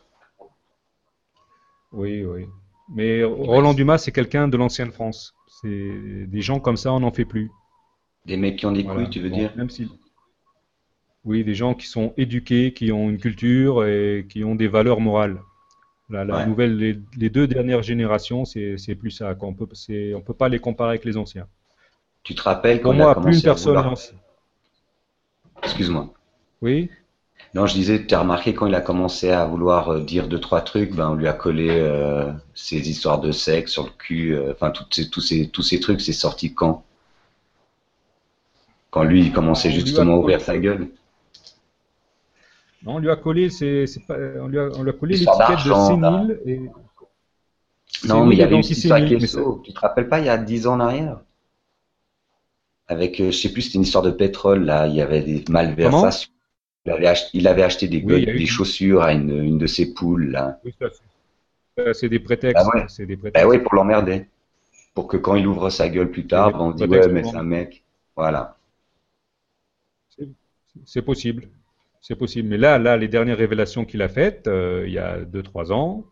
Oui, oui. Mais Ouais. Roland Dumas, c'est quelqu'un de l'ancienne France. C'est des gens comme ça, on n'en fait plus. Des mecs qui ont des couilles, Voilà. tu veux Bon, dire? même si, oui, des gens qui sont éduqués, qui ont une culture et qui ont des valeurs morales. La Ouais. nouvelle, les deux dernières générations, c'est plus ça, quoi. On peut pas les comparer avec les anciens. Tu te rappelles quand Pour il a moi, plus une commencé à personne vouloir... lance. Excuse-moi. Oui, Non, je disais, tu as remarqué quand il a commencé à vouloir dire deux, trois trucs, ben, on lui a collé ces histoires de sexe sur le cul, enfin, tous ces trucs, c'est sorti quand? Quand lui, il commençait on lui a justement à ouvrir collé. sa gueule. Non, on lui a collé, c'est pas, on lui a collé L'histoire l'étiquette de d'argent, là. Non, mais il sénile y et avait une petite histoire avec d'antisémite. les sceaux. Tu te rappelles pas, il y a 10 ans en arrière? Avec, je sais plus, c'était une histoire de pétrole, là. Il y avait des Comment? malversations. Il avait acheté Oui, il y a des eu. chaussures à une de ses poules, là. Oui, c'est des Bah prétextes. ouais. C'est des Bah ouais, prétextes. pour l'emmerder. Pour que quand il ouvre sa gueule plus C'est tard, des ben, on dit, ouais, prétextes mais pour. c'est un mec. Voilà. C'est c'est possible. C'est possible. Mais là, les dernières révélations qu'il a faites, il y a 2, 3 ans,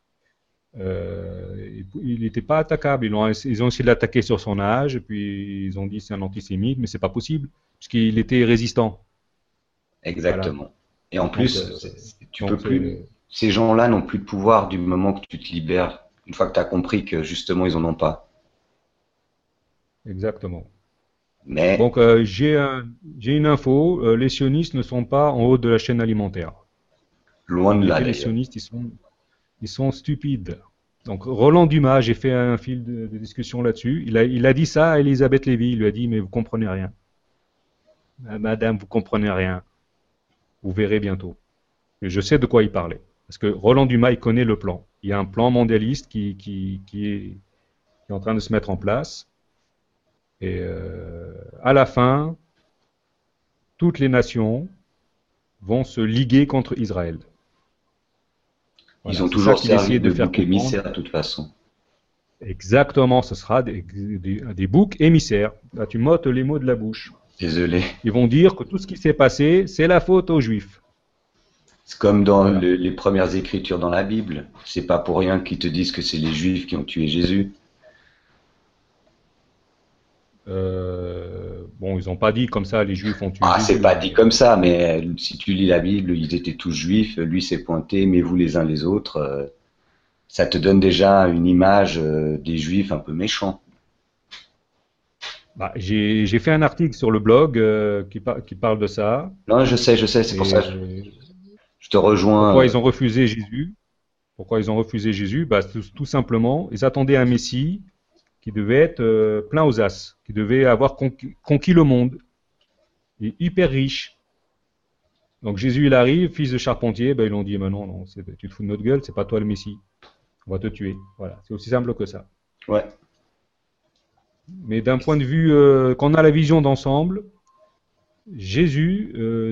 il n'était pas attaquable. Ils ont essayé de l'attaquer sur son âge, et puis ils ont dit c'est un antisémite, mais c'est pas possible, puisqu'il était résistant. Voilà. Exactement. Et en Donc, plus, tu peux donc plus, ces gens-là n'ont plus de pouvoir du moment que tu te libères, une fois que tu as compris que justement ils en ont pas. exactement. Mais Donc, j'ai une info. Les sionistes ne sont pas en haut de la chaîne alimentaire. loin En de là effet, les d'ailleurs. sionistes, ils sont stupides. Donc, Roland Dumas, j'ai fait un fil de discussion là-dessus. Il a dit ça à Elisabeth Lévy. Il lui a dit, mais vous comprenez rien. Ah, Madame, vous comprenez rien. Vous verrez bientôt. Et je sais de quoi il parlait. Parce que Roland Dumas, il connaît le plan. Il y a un plan mondialiste qui est en train de se mettre en place. Et à la fin, toutes les nations vont se liguer contre Israël. Ils Voilà, ont c'est ça toujours qu'il servi essayait de de faire bouc comprendre. émissaire de toute façon. Exactement, ce sera des boucs émissaires. Là, tu m'ôtes les mots de la bouche. Désolé. Ils vont dire que tout ce qui s'est passé, c'est la faute aux Juifs. C'est comme dans Voilà. les premières écritures dans la Bible. C'est pas pour rien qu'ils te disent que c'est les Juifs qui ont tué Jésus. Bon, ils n'ont pas dit comme ça, les Juifs ont tué Ah, c'est Jésus, pas dit mais comme ça, mais si tu lis la Bible, ils étaient tous juifs. Lui s'est pointé, mais vous les uns les autres. Ça te donne déjà une image des juifs un peu méchants. bah, j'ai fait un article sur le blog qui parle de ça. Non, je sais, c'est pour ça que Et je te rejoins. pourquoi ils ont refusé Jésus? Pourquoi ils ont refusé Jésus? Bah, tout simplement, ils attendaient un Messie qui devait être plein aux as, qui devait avoir conquis le monde, et hyper riche. Donc Jésus, il arrive, fils de charpentier, ben, ils l'ont dit, mais non, non, tu te fous de notre gueule, c'est pas toi le Messie, on va te tuer. Voilà, c'est aussi simple que ça. Ouais, Mais d'un point de vue, qu'on a la vision d'ensemble, Jésus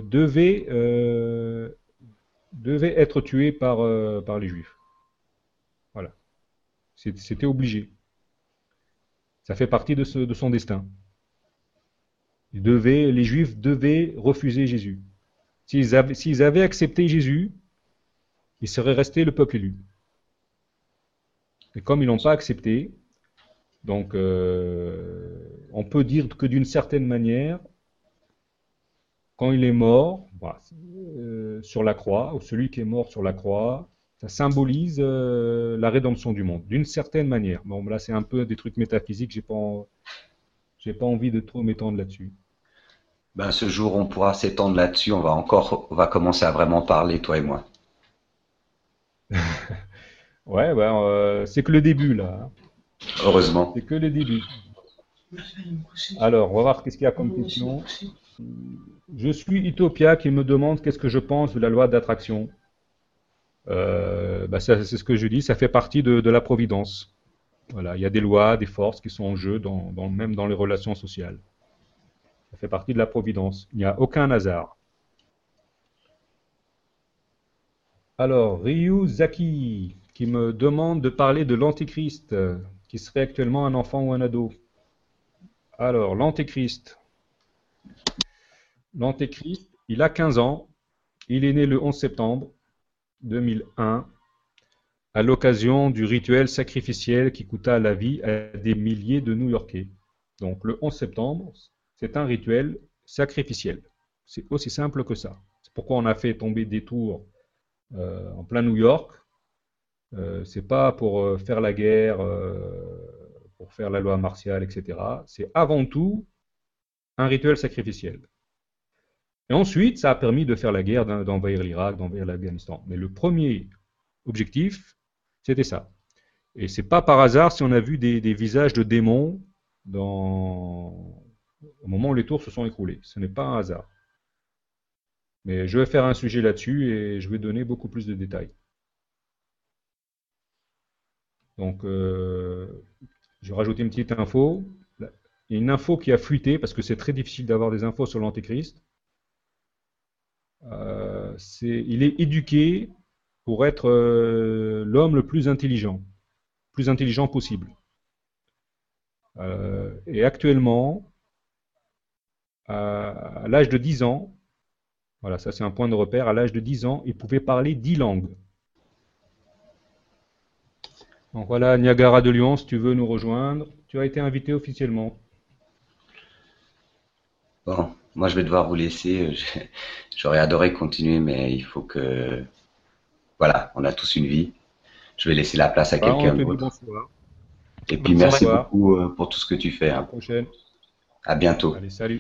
devait être tué par les Juifs. Voilà, c'était obligé. Ça fait partie de son destin. Les Juifs devaient refuser Jésus. S'ils avaient accepté Jésus, ils seraient restés le peuple élu. Et comme ils l'ont pas accepté, donc on peut dire que d'une certaine manière, quand il est mort, voilà, sur la croix, ou celui qui est mort sur la croix, ça symbolise la rédemption du monde, d'une certaine manière. Bon, là, c'est un peu des trucs métaphysiques, j'ai pas envie de trop m'étendre là-dessus. ben ce jour on pourra s'étendre là-dessus. On va commencer à vraiment parler, toi et moi. Ouais, ben, c'est que le début, là, hein. Heureusement. C'est que le début. Alors, on va voir qu'est-ce qu'il y a comme question. Je suis Utopia qui me demande qu'est-ce que je pense de la loi d'attraction. C'est ce que je dis, ça fait partie de la providence. Voilà, il y a des lois, des forces qui sont en jeu, même dans les relations sociales. Ça fait partie de la providence. Il n'y a aucun hasard. Alors, Ryu Zaki, qui me demande de parler de l'Antéchrist, qui serait actuellement un enfant ou un ado. Alors, l'Antéchrist. L'Antéchrist, il a 15 ans. Il est né le 11 septembre 2001, à l'occasion du rituel sacrificiel qui coûta la vie à des milliers de New-Yorkais. Donc, le 11 septembre, c'est un rituel sacrificiel. C'est aussi simple que ça. C'est pourquoi on a fait tomber des tours en plein New York. C'est pas pour faire la guerre, pour faire la loi martiale, etc. C'est avant tout un rituel sacrificiel. Et ensuite, ça a permis de faire la guerre, d'envahir l'Irak, d'envahir l'Afghanistan. Mais le premier objectif, c'était ça. Et c'est pas par hasard si on a vu des visages de démons au moment où les tours se sont écroulées. Ce n'est pas un hasard. Mais je vais faire un sujet là-dessus et je vais donner beaucoup plus de détails. Donc, je vais rajouter une petite info. Il y a une info qui a fuité parce que c'est très difficile d'avoir des infos sur l'Antéchrist. Il est éduqué pour être l'homme le plus intelligent possible. Et actuellement, à l'âge de 10 ans, voilà, ça c'est un point de repère, à l'âge de 10 ans, il pouvait parler 10 langues. Donc voilà, Niagara de Lyon, si tu veux nous rejoindre, tu as été invité officiellement. Bon, moi je vais devoir vous laisser. J'aurais adoré continuer, mais il faut que... Voilà, on a tous une vie. Je vais laisser la place à On quelqu'un te dit d'autre. bonsoir. Et puis merci beaucoup pour tout ce que tu fais. À la prochaine. À bientôt. Allez, salut.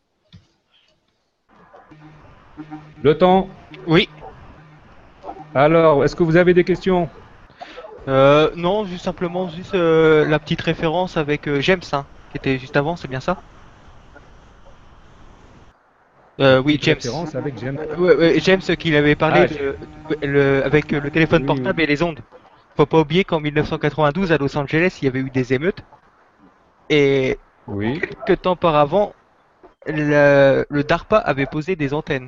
Le temps. Oui. Alors, est-ce que vous avez des questions? Non, juste simplement la petite référence avec James, hein, qui était juste avant, c'est bien ça? Oui, James. Référence avec James. Ouais, James qui avait parlé Ah, avec le téléphone Oui, portable oui. et les ondes. Faut pas oublier qu'en 1992 à Los Angeles, il y avait eu des émeutes et Oui, quelques temps auparavant, le DARPA avait posé des antennes.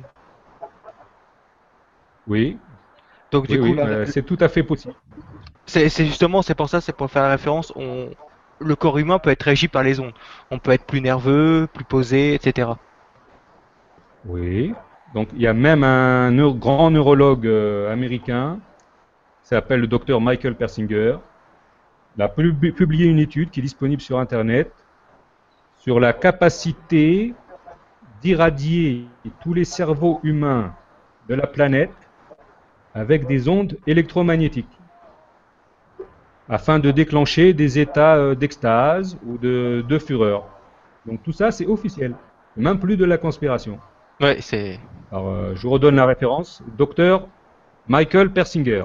oui, Donc du oui, coup, oui, c'est tout à fait possible. c'est justement, c'est pour ça, c'est pour faire la référence. Le corps humain peut être régi par les ondes. On peut être plus nerveux, plus posé, etc. Oui. Donc, il y a même un grand neurologue américain, qui s'appelle le docteur Michael Persinger. Il a publié une étude qui est disponible sur Internet sur la capacité d'irradier tous les cerveaux humains de la planète avec des ondes électromagnétiques afin de déclencher des états d'extase ou de fureur. Donc tout ça, c'est officiel. Même plus de la conspiration. Ouais, c'est. Alors, je vous redonne la référence. Docteur Michael Persinger.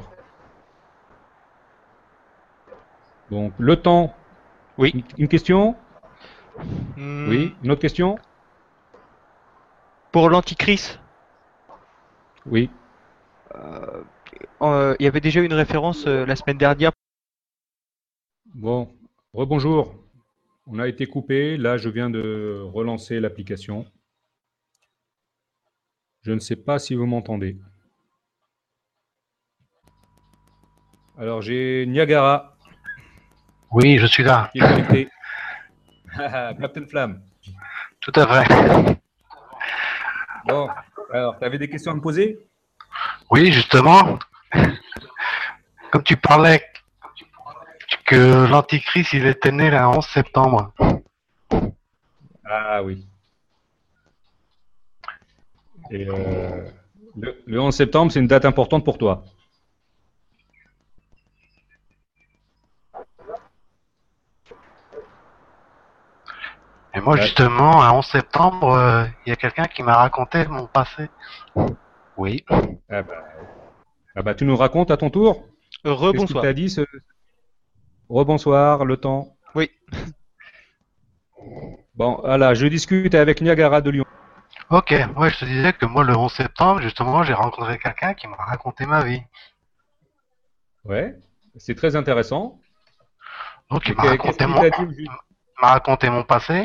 Donc, le temps. Oui. Une question? Hmm, Oui. Une autre question? Pour l'Antichrist, Oui. il y avait déjà une référence la semaine dernière. Bon. Rebonjour. On a été coupé. Là, je viens de relancer l'application. Je ne sais pas si vous m'entendez. Alors, j'ai Niagara Oui, je suis là. qui est connecté. Captain Flamme. Tout à fait. Bon. Alors, tu avais des questions à me poser? Oui, justement, comme tu parlais que l'Antichrist, il était né le 11 septembre. Ah oui. Et le 11 septembre, c'est une date importante pour toi. Et moi, justement, un 11 septembre, il y a quelqu'un qui m'a raconté mon passé. Oui. Ah bah, tu nous racontes à ton tour? Qu'est-ce qu'il Rebonsoir. t'a dit ce... Rebonsoir, le temps. Oui. Bon, voilà, je discute avec Niagara de Lyon. Ok, ouais, je te disais que moi, le 11 septembre, justement, j'ai rencontré quelqu'un qui m'a raconté ma vie. Ouais, c'est très intéressant. Donc, Mais qu'est-ce qu'il t'a dit au juste? il m'a raconté mon passé.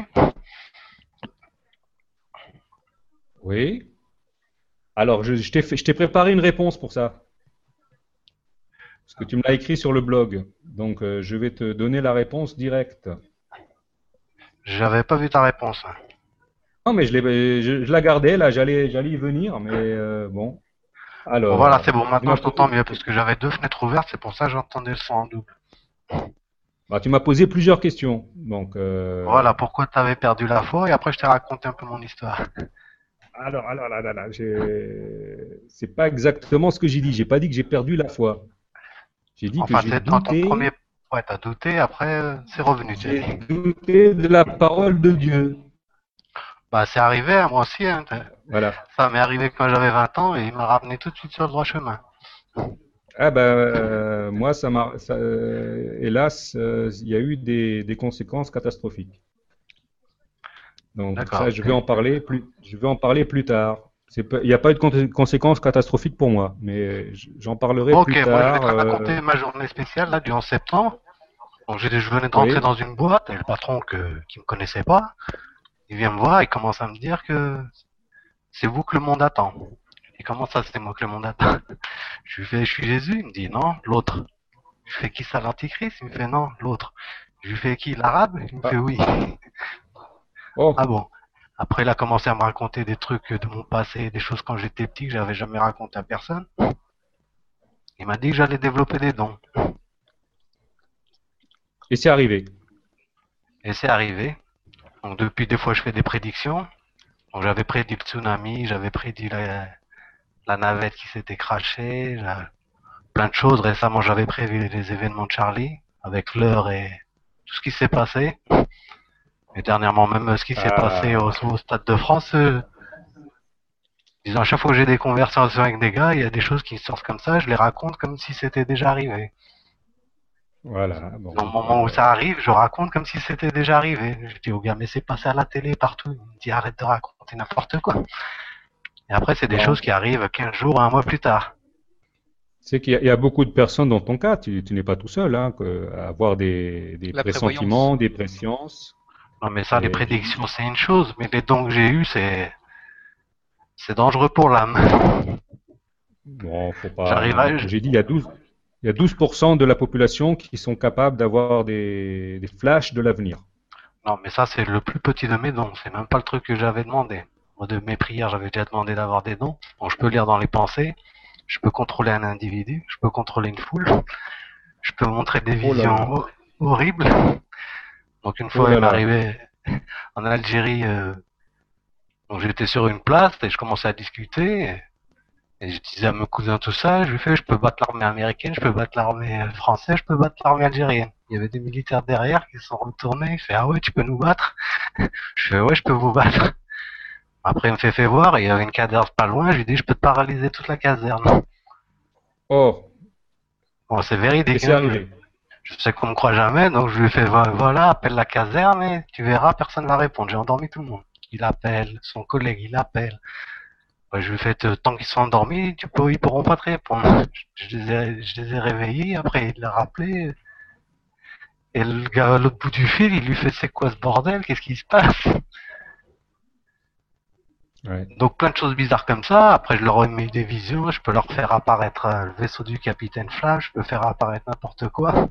Oui. Alors, je t'ai préparé une réponse pour ça, parce que tu me l'as écrit sur le blog. Donc, je vais te donner la réponse directe. J'avais pas vu ta réponse. Non, mais je la gardais, là, j'allais y venir, mais bon. Bon, voilà, c'est Alors, bon. tu Maintenant, m'as je t'entends posé, mieux parce que j'avais deux fenêtres ouvertes. C'est pour ça que j'entendais le son en double. tu m'as posé plusieurs questions. Donc, Voilà, pourquoi t'avais perdu la foi et après, je t'ai raconté un peu mon histoire. alors là, c'est pas exactement ce que j'ai dit. J'ai pas dit que j'ai perdu la foi. J'ai dit que Enfin, dans ton premier... Ouais, t'as douté, après, c'est revenu, tu as j'ai dit. douté de la parole de Dieu. Bah, c'est arrivé à moi aussi, hein. Voilà. Ça m'est arrivé quand j'avais 20 ans et il m'a ramené tout de suite sur le droit chemin. Ah ben, moi, hélas, il y a eu des conséquences catastrophiques. Donc ça, D'accord. je vais en parler plus tard. Il n'y a pas eu de conséquences catastrophiques pour moi, mais j'en parlerai Bon, plus ok, moi, je vais tard. te raconter ma journée spéciale, là, du 11 septembre. Donc, je venais de rentrer Oui. dans une boîte et le patron qui me connaissait pas, il vient me voir et commence à me dire que c'est vous que le monde attend. Et comment ça, c'est moi que le monde attend? Je lui fais, je suis Jésus. Il me dit, non, l'autre. Je fais, qui ça, l'antichrist? Il me fait, non, l'autre. Je lui fais, qui, l'arabe? Il me fait, Ah, oui. Ah oh, bon. Après, il a commencé à me raconter des trucs de mon passé, des choses quand j'étais petit que j'avais jamais raconté à personne. Il m'a dit que j'allais développer des dons. et c'est arrivé. Et c'est arrivé. Donc, depuis, des fois, je fais des prédictions. Donc, j'avais prédit le tsunami, j'avais prédit la navette qui s'était crashée, plein de choses. Récemment, j'avais prévu les événements de Charlie, avec l'heure et tout ce qui s'est passé. Et dernièrement, même ce qui s'est passé Ah, au Stade de France, disons, à chaque fois que j'ai des conversations avec des gars, il y a des choses qui sortent comme ça, je les raconte comme si c'était déjà arrivé. voilà. Au Bon, moment où ça arrive, je raconte comme si c'était déjà arrivé. Je dis au gars, mais c'est passé à la télé partout. Il me dit, arrête de raconter n'importe quoi. Et après, c'est des choses bon, qui arrivent 15 jours, un mois plus tard. c'est qu'il y a beaucoup de personnes dans ton cas. Tu n'es pas tout seul, hein, à avoir des La prévoyance. pressentiments, des presciences. Non, mais ça, les Et prédictions, c'est une chose, mais les dons que j'ai eus, c'est dangereux pour l'âme. bon, faut J'arrive pas. à, Comme j'ai dit, il y a 12% de la population qui sont capables d'avoir des flashs de l'avenir. non, mais ça, c'est le plus petit de mes dons. C'est même pas le truc que j'avais demandé. Moi, de mes prières, j'avais déjà demandé d'avoir des dons. Bon, je peux lire dans les pensées. Je peux contrôler un individu. Je peux contrôler une foule. Je peux montrer des Oh là là. visions horribles. Donc, une Oh fois, il là là. m'arrivait en Algérie, donc j'étais sur une place et je commençais à discuter. Et je disais à mes cousins tout ça, je lui fais, je peux battre l'armée américaine, je peux battre l'armée française, je peux battre l'armée algérienne. Il y avait des militaires derrière qui se sont retournés. Il fait, ah ouais, tu peux nous battre? Je fais, ouais, je peux vous battre. Après, il me fait voir, et il y avait une caserne pas loin, je lui dis, je peux te paralyser toute la caserne. Oh, Bon, c'est et véridique, c'est hein. arrivé. Je sais qu'on me croit jamais, donc je lui fais, voilà, appelle la caserne et tu verras, personne va répondre. J'ai endormi tout le monde. Il appelle, son collègue, il appelle. Ouais, je lui fais, tant qu'ils sont endormis, ils pourront pas te répondre. Je les ai réveillés, après il l'a rappelé, et le gars à l'autre bout du fil, il lui fait, c'est quoi ce bordel? Qu'est-ce qui se passe? Ouais. Donc plein de choses bizarres comme ça. Après, je leur ai mis des visions. Je peux leur faire apparaître le vaisseau du capitaine Flash. Je peux faire apparaître n'importe quoi.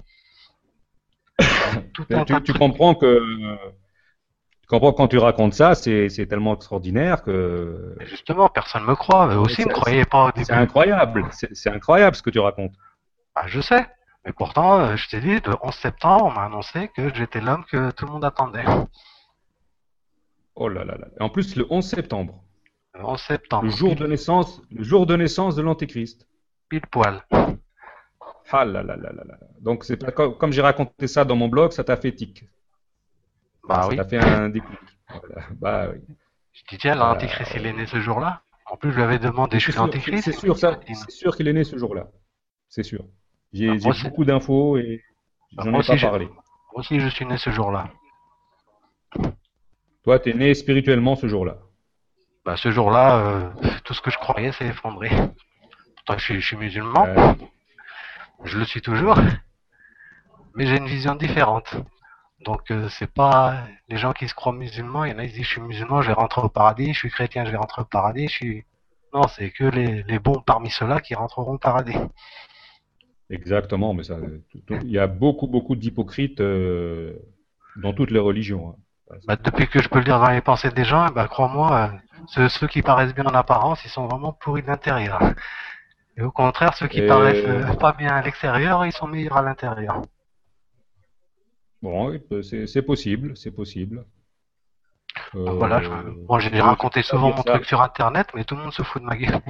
Tout Mais un tas de tu trucs. comprends tu comprends que quand tu racontes ça, c'est tellement extraordinaire que Et justement, personne me croit. Eux aussi, ils me croyaient pas au c'est début. incroyable. C'est incroyable ce que tu racontes. Bah, je sais. Mais pourtant, je t'ai dit, le 11 septembre, on m'a annoncé que j'étais l'homme que tout le monde attendait. Oh là là là. Et en plus, le 11 septembre, Le 11 septembre, le jour de naissance de l'Antéchrist. pile poil. Ah là là là là là. Donc, c'est pas comme j'ai raconté ça dans mon blog, ça t'a fait tic. Ah, Bah ça oui. t'a fait un déclic. Voilà. Bah oui. Je dis, tiens, l'antichrist, il est né ce jour-là. En plus, je lui avais demandé, Mais je suis l'antichrist. c'est Il me sûr dit, ça, Nadine. c'est sûr qu'il est né ce jour-là. C'est sûr. Bah, J'ai beaucoup d'infos et j'en moi ai pas aussi, parlé. moi aussi, je suis né ce jour-là. Toi, tu es né spirituellement ce jour-là. Bah, ce jour-là, tout ce que je croyais s'est effondré. Pourtant, je suis musulman, Euh, je le suis toujours, mais j'ai une vision différente. Donc, c'est pas les gens qui se croient musulmans, il y en a qui disent je suis musulman, je vais rentrer au paradis, je suis chrétien, je vais rentrer au paradis, je suis... Non, c'est que les bons parmi ceux-là qui rentreront au paradis. Exactement, mais ça, il y a beaucoup, beaucoup d'hypocrites dans toutes les religions, hein. Bah, depuis que je peux le lire dans les pensées des gens, bah, crois-moi, ceux qui paraissent bien en apparence, ils sont vraiment pourris de l'intérieur. Et au contraire, ceux qui paraissent Et pas bien à l'extérieur, ils sont meilleurs à l'intérieur. bon, oui, c'est possible, c'est possible. Donc voilà, bon, j'ai Je raconté peux pas souvent dire mon ça. truc sur Internet, mais tout le monde se fout de ma gueule.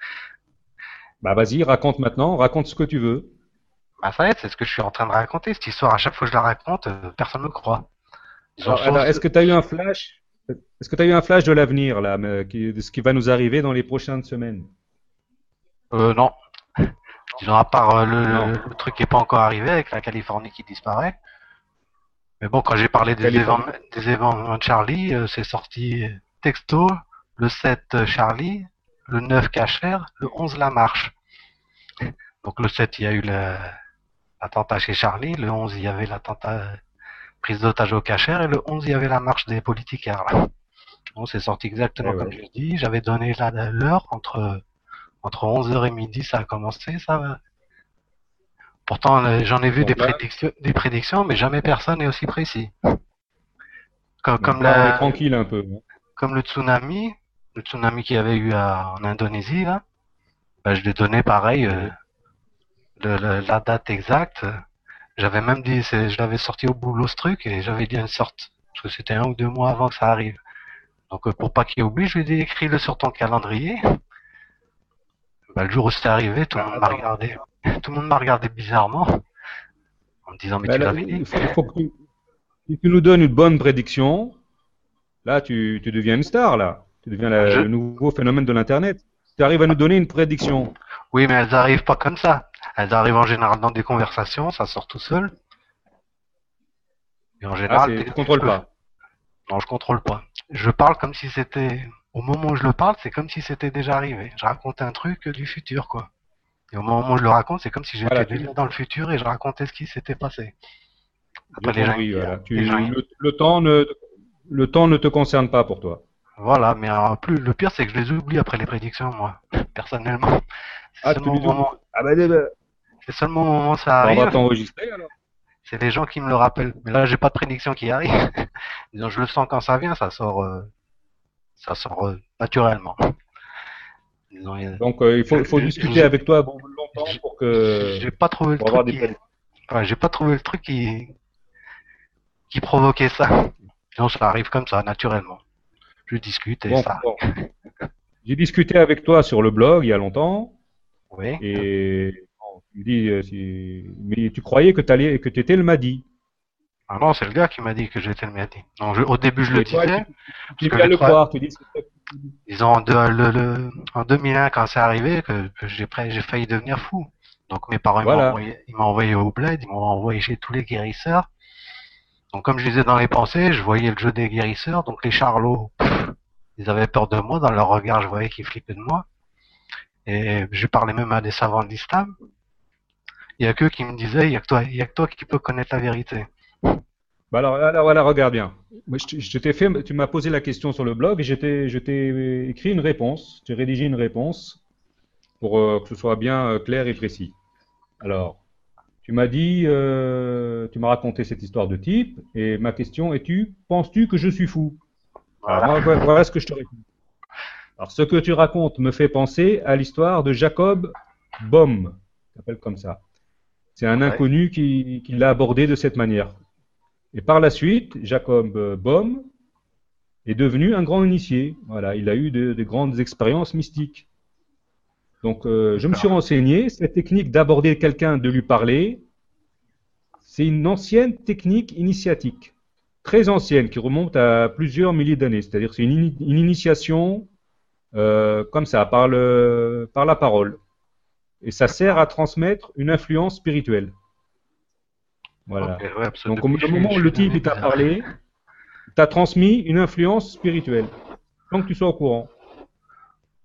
Bah vas-y, raconte maintenant, raconte ce que tu veux. Bah ça y est, c'est ce que je suis en train de raconter. Cette histoire, à chaque fois que je la raconte, personne ne me croit. Ils ont Alors, sauf... est-ce que tu as eu un flash? Est-ce que tu as eu un flash de l'avenir, là, de ce qui va nous arriver dans les prochaines semaines? non. Disons, à part Non. le truc qui n'est pas encore arrivé avec la Californie qui disparaît. Mais bon, quand j'ai parlé Californie. des événements de Charlie, c'est sorti texto, le 7 Charlie, le 9 Cacher, le 11 La Marche. Donc le 7, il y a eu l'attentat chez Charlie, le 11, il y avait l'attentat prise d'otage au Cacher, et le 11, il y avait la marche des politiciens. Bon, c'est sorti exactement Eh comme ouais. je dis. J'avais donné l'heure entre 11h et midi, ça a commencé. Ça. Pourtant, j'en ai vu Donc là, des prédictions, mais jamais personne n'est aussi précis. Comme, donc comme, là, on est la, tranquille un peu, hein. comme le tsunami qu'il y avait eu en Indonésie, là, bah, je l'ai donné pareil, Oui. la date exacte. J'avais même dit, je l'avais sorti au boulot ce truc et j'avais dit une sorte, parce que c'était 1 ou 2 mois avant que ça arrive. Donc pour pas qu'il oublie, je lui ai dit écris-le sur ton calendrier. Bah, le jour où c'est arrivé, tout le Bah, monde m'a attends. regardé. Tout le monde m'a regardé bizarrement en me disant mais Bah, tu là, l'avais dit. il faut que si tu nous donnes une bonne prédiction, là, tu deviens une star, là. Tu deviens Je... le nouveau phénomène de l'Internet. Tu arrives à nous donner une prédiction. Oui, mais elles arrivent pas comme ça. Elles arrivent en général dans des conversations, ça sort tout seul. Et en Ah, général, tu contrôles pas. non, je contrôle pas. Je parle comme si c'était, au moment où je le parle, c'est comme si c'était déjà arrivé. Je raconte un truc du futur, quoi. Et au moment où je le raconte, c'est comme si j'étais Voilà, déjà dans le futur et je racontais ce qui s'était passé. j'ai Après, compris, voilà. les gens, Le temps ne te concerne pas pour toi. voilà. Mais plus, le pire, c'est que je les oublie après les prédictions, moi, personnellement. Ah, C'est tu seulement au les oublies. moment, Ah, bah, c'est seulement au moment où ça bah, on va arrive, t'enregistrer alors. c'est les gens qui me le rappellent. Mais là, j'ai pas de prédiction qui arrive. Disons, je le sens quand ça vient, ça sort naturellement. Disons, Donc, il faut discuter j'ai avec toi bon, longtemps j'ai pas trouvé le pour avoir truc des prédictions. ouais, j'ai pas trouvé le truc qui provoquait ça. Sinon, ça arrive comme ça, naturellement. Je discute et Bon, ça. bon. J'ai discuté avec toi sur le blog il y a longtemps Oui. et bon, tu me dis, mais tu croyais que tu étais le Mahdi. Ah non, c'est le gars qui m'a dit que j'étais le Mehdi. Non, au début, je le Et toi, disais, tu parce que viens les le trois, croire. Tu dis, disons, en 2001, quand c'est arrivé, que j'ai failli devenir fou. Donc, mes parents, voilà. ils m'ont envoyé au bled, ils m'ont envoyé chez tous les guérisseurs. Donc, comme je disais dans les pensées, je voyais le jeu des guérisseurs. Donc, les charlots, ils avaient peur de moi. Dans leur regard, je voyais qu'ils flippaient de moi. Et je parlais même à des savants de l'islam. Il y a que qui me disaient, il y a que toi qui peux connaître la vérité. Bah alors, voilà, regarde bien. Moi, je t'ai fait, tu m'as posé la question sur le blog et je t'ai écrit une réponse. J'ai rédigé une réponse pour que ce soit bien clair et précis. Alors, tu m'as dit, tu m'as raconté cette histoire de type et ma question est, penses-tu que je suis fou? Alors, Voilà. voilà ce que je te réponds. Alors, ce que tu racontes me fait penser à l'histoire de Jacob Bohm, il s'appelle comme ça. C'est un Ouais. inconnu qui l'a abordé de cette manière. Et par la suite, Jacob Bohm est devenu un grand initié. Voilà, il a eu de grandes expériences mystiques. Donc, je me suis D'accord. renseigné. Cette technique d'aborder quelqu'un, de lui parler, c'est une ancienne technique initiatique, très ancienne, qui remonte à plusieurs milliers d'années. C'est-à-dire, c'est une initiation comme ça, par la parole. Et ça sert à transmettre une influence spirituelle. Ok, Voilà. ouais, parce que Donc, au depuis, moment je où suis le type devenu il t'a bizarre. parlé, t'a transmis une influence spirituelle, sans que tu sois au courant.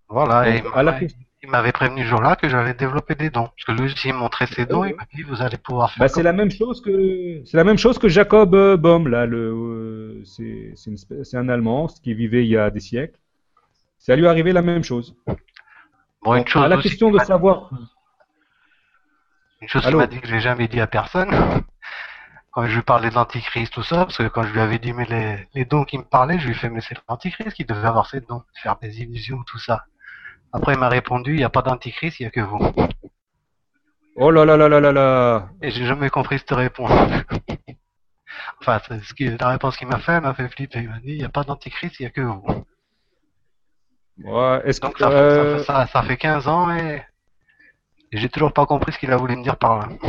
Voilà, et Donc, à la question. il m'avait prévenu ce jour-là que j'allais développer des dons. Parce que lui aussi, il me montrait ses dons, il m'a dit, vous allez pouvoir Bah, faire comme... c'est la même chose que Jacob Bohm, là, c'est un Allemand qui vivait il y a des siècles. Ça lui est arrivé la même chose. Bon, Donc, à la question de savoir. une chose qu'il m'a Allô? dit que j'ai jamais dit à personne, quand je lui parlais de l'antichrist, tout ça, parce que quand je lui avais dit, mais les dons qu'il me parlait, je lui ai fait, mais c'est l'antichrist qui devait avoir ces dons, faire des illusions, tout ça. Après, il m'a répondu, il n'y a pas d'antichrist, il n'y a que vous. Oh là là là là là là! Et j'ai jamais compris cette réponse. Enfin, la réponse qu'il m'a fait flipper. Il m'a dit, il n'y a pas d'antichrist, il n'y a que vous. Ouais, est-ce que, Donc ça fait 15 ans et j'ai toujours pas compris ce qu'il a voulu me dire par là.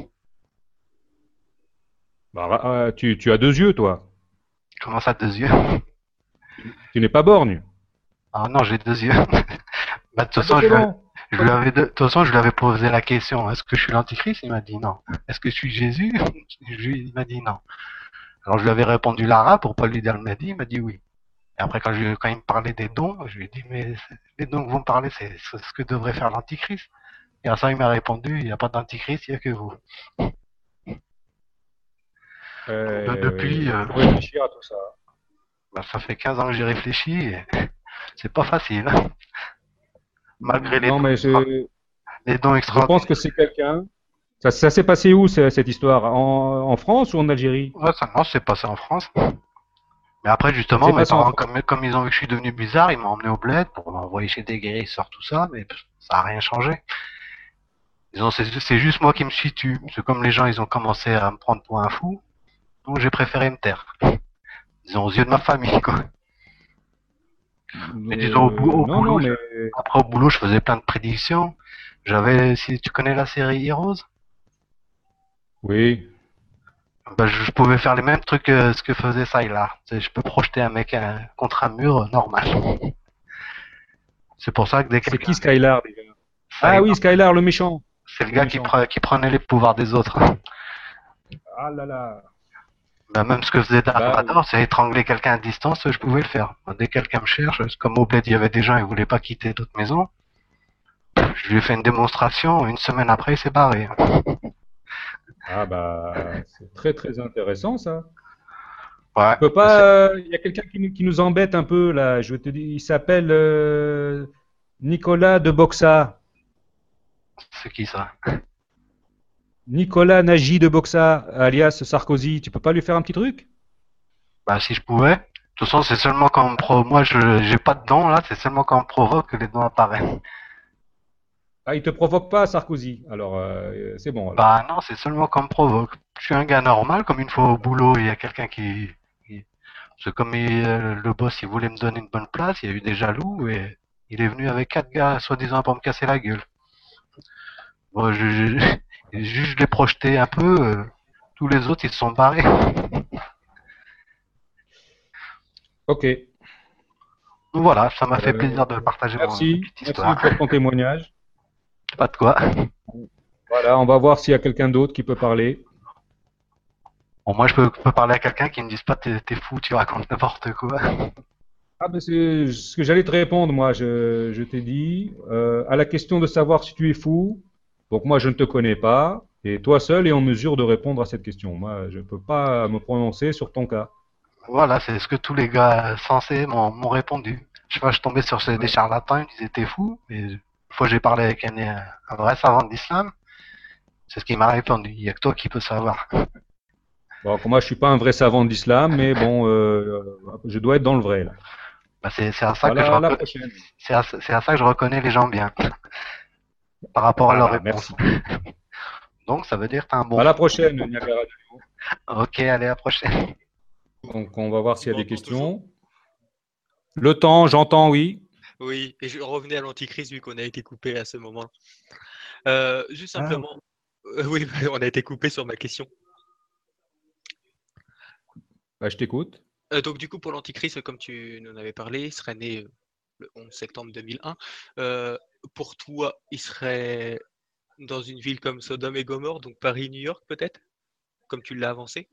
bah, tu as deux yeux, toi. Comment ça, 2 yeux? Tu n'es pas borgne. Ah non, j'ai 2 yeux. Bah, de toute Ah ben façon, c'est bon. de toute façon, je lui avais posé la question, est-ce que je suis l'antichrist? Il m'a dit non. Est-ce que je suis Jésus? Il m'a dit non. Alors je lui avais répondu Lara pour pas lui dire le Mahdi, il m'a dit oui. Et après, quand il me parlait des dons, je lui ai dit, mais les dons que vous me parlez, c'est ce que devrait faire l'antichrist. Et à ça, il m'a répondu, il n'y a pas d'antichrist, il n'y a que vous. Depuis, Il faut réfléchir à tout ça. bah, ça fait 15 ans que j'y réfléchis et c'est pas facile. Malgré Non, mais les dons je pense extraordinaires. que c'est quelqu'un. Ça s'est passé où, cette histoire? En France ou en Algérie? Ouais, ça, non, c'est passé en France. Mais après, Ça justement, s'est mes passé en parents, France. comme ils ont vu que je suis devenu bizarre, ils m'ont emmené au bled pour m'envoyer chez des guérisseurs, tout ça, mais ça a rien changé. Disons, c'est juste moi qui me situe. C'est comme les gens, ils ont commencé à me prendre pour un fou, donc j'ai préféré me taire. Disons, aux yeux de ma famille, quoi. Mais disons, au Non, non, boulot, mais après au boulot, je faisais plein de prédictions. Si tu connais la série Heroes, oui. bah, je pouvais faire les mêmes trucs que ce que faisait Sylar. Je peux projeter un mec contre un mur normal. C'est pour ça que dès C'est quelqu'un qui Skylar déjà? Ah oui, Sylar, Skylar, le méchant. c'est le Le gars méchant. qui prenait les pouvoirs des autres. Ah là là. Bah, même ce que faisait Dark Bah oui. Vador, c'est étrangler quelqu'un à distance, je pouvais le faire. Dès que quelqu'un me cherche, comme au bled, il y avait des gens, ils voulaient pas quitter d'autres maisons. Je lui ai fait une démonstration, une semaine après, il s'est barré. Ah bah c'est très très intéressant ça. Ouais, Tu peux pas. Il y a quelqu'un qui nous embête un peu là. Je te dis, il s'appelle Nicolas de Boxa. c'est qui ça? Nicolas Nagy de Boxa, alias Sarkozy. Tu peux pas lui faire un petit truc? Bah, si je pouvais. De toute façon, c'est seulement quand on me moi, j'ai pas de dents, là, c'est seulement quand on me provoque que les dents apparaissent. Ah, il te provoque pas Sarkozy. Alors c'est bon alors. Bah, non, c'est seulement quand on me provoque. Je suis un gars normal, comme une fois au boulot, il y a quelqu'un c'est comme le boss, il voulait me donner une bonne place, il y a eu des jaloux, et il est venu avec 4 gars, soi-disant, pour me casser la gueule. Bon, juste, je l'ai projeté un peu, tous les autres, ils se sont barrés. Ok. Donc voilà, ça m'a fait Euh, plaisir de partager ma merci, petite merci histoire. pour ton témoignage. Pas de quoi. Voilà, on va voir s'il y a quelqu'un d'autre qui peut parler. Bon, moi, je peux parler à quelqu'un qui me dise pas t'es fou, tu racontes n'importe quoi. Ah ben c'est ce que j'allais te répondre, moi. Je t'ai dit, à la question de savoir si tu es fou, donc moi je ne te connais pas, et toi seul es en mesure de répondre à cette question. Moi, je ne peux pas me prononcer sur ton cas. Voilà, c'est ce que tous les gars sensés m'ont répondu. Je sais pas, je tombais sur des Ouais. charlatans, ils me disaient t'es fou. Et une fois, j'ai parlé avec un vrai savant de l'islam, c'est ce qu'il m'a répondu. Il y a que toi qui peux savoir. Bon, moi je suis pas un vrai savant de l'islam, mais bon, je dois être dans le vrai là. Bah, c'est à ça que Voilà, à la prochaine. c'est à ça que je reconnais les gens bien, par rapport à Ah leurs bah réponses. merci. Donc, ça veut dire que t'es un bon À la fou. prochaine, Niagara. Ok, allez, à la prochaine. Donc on va voir s'il y a des M'entends toujours? questions. Le temps, j'entends, oui. Oui, et je revenais à l'Antichrist vu qu'on a été coupé à ce moment. Juste Ah, simplement, oui, on a été coupé sur ma question. bah, je t'écoute. Donc du coup, pour l'Antichrist, comme tu nous en avais parlé, il serait né le 11 septembre 2001. Pour toi, il serait dans une ville comme Sodome et Gomorrhe, donc Paris, New York peut-être, comme tu l'as avancé?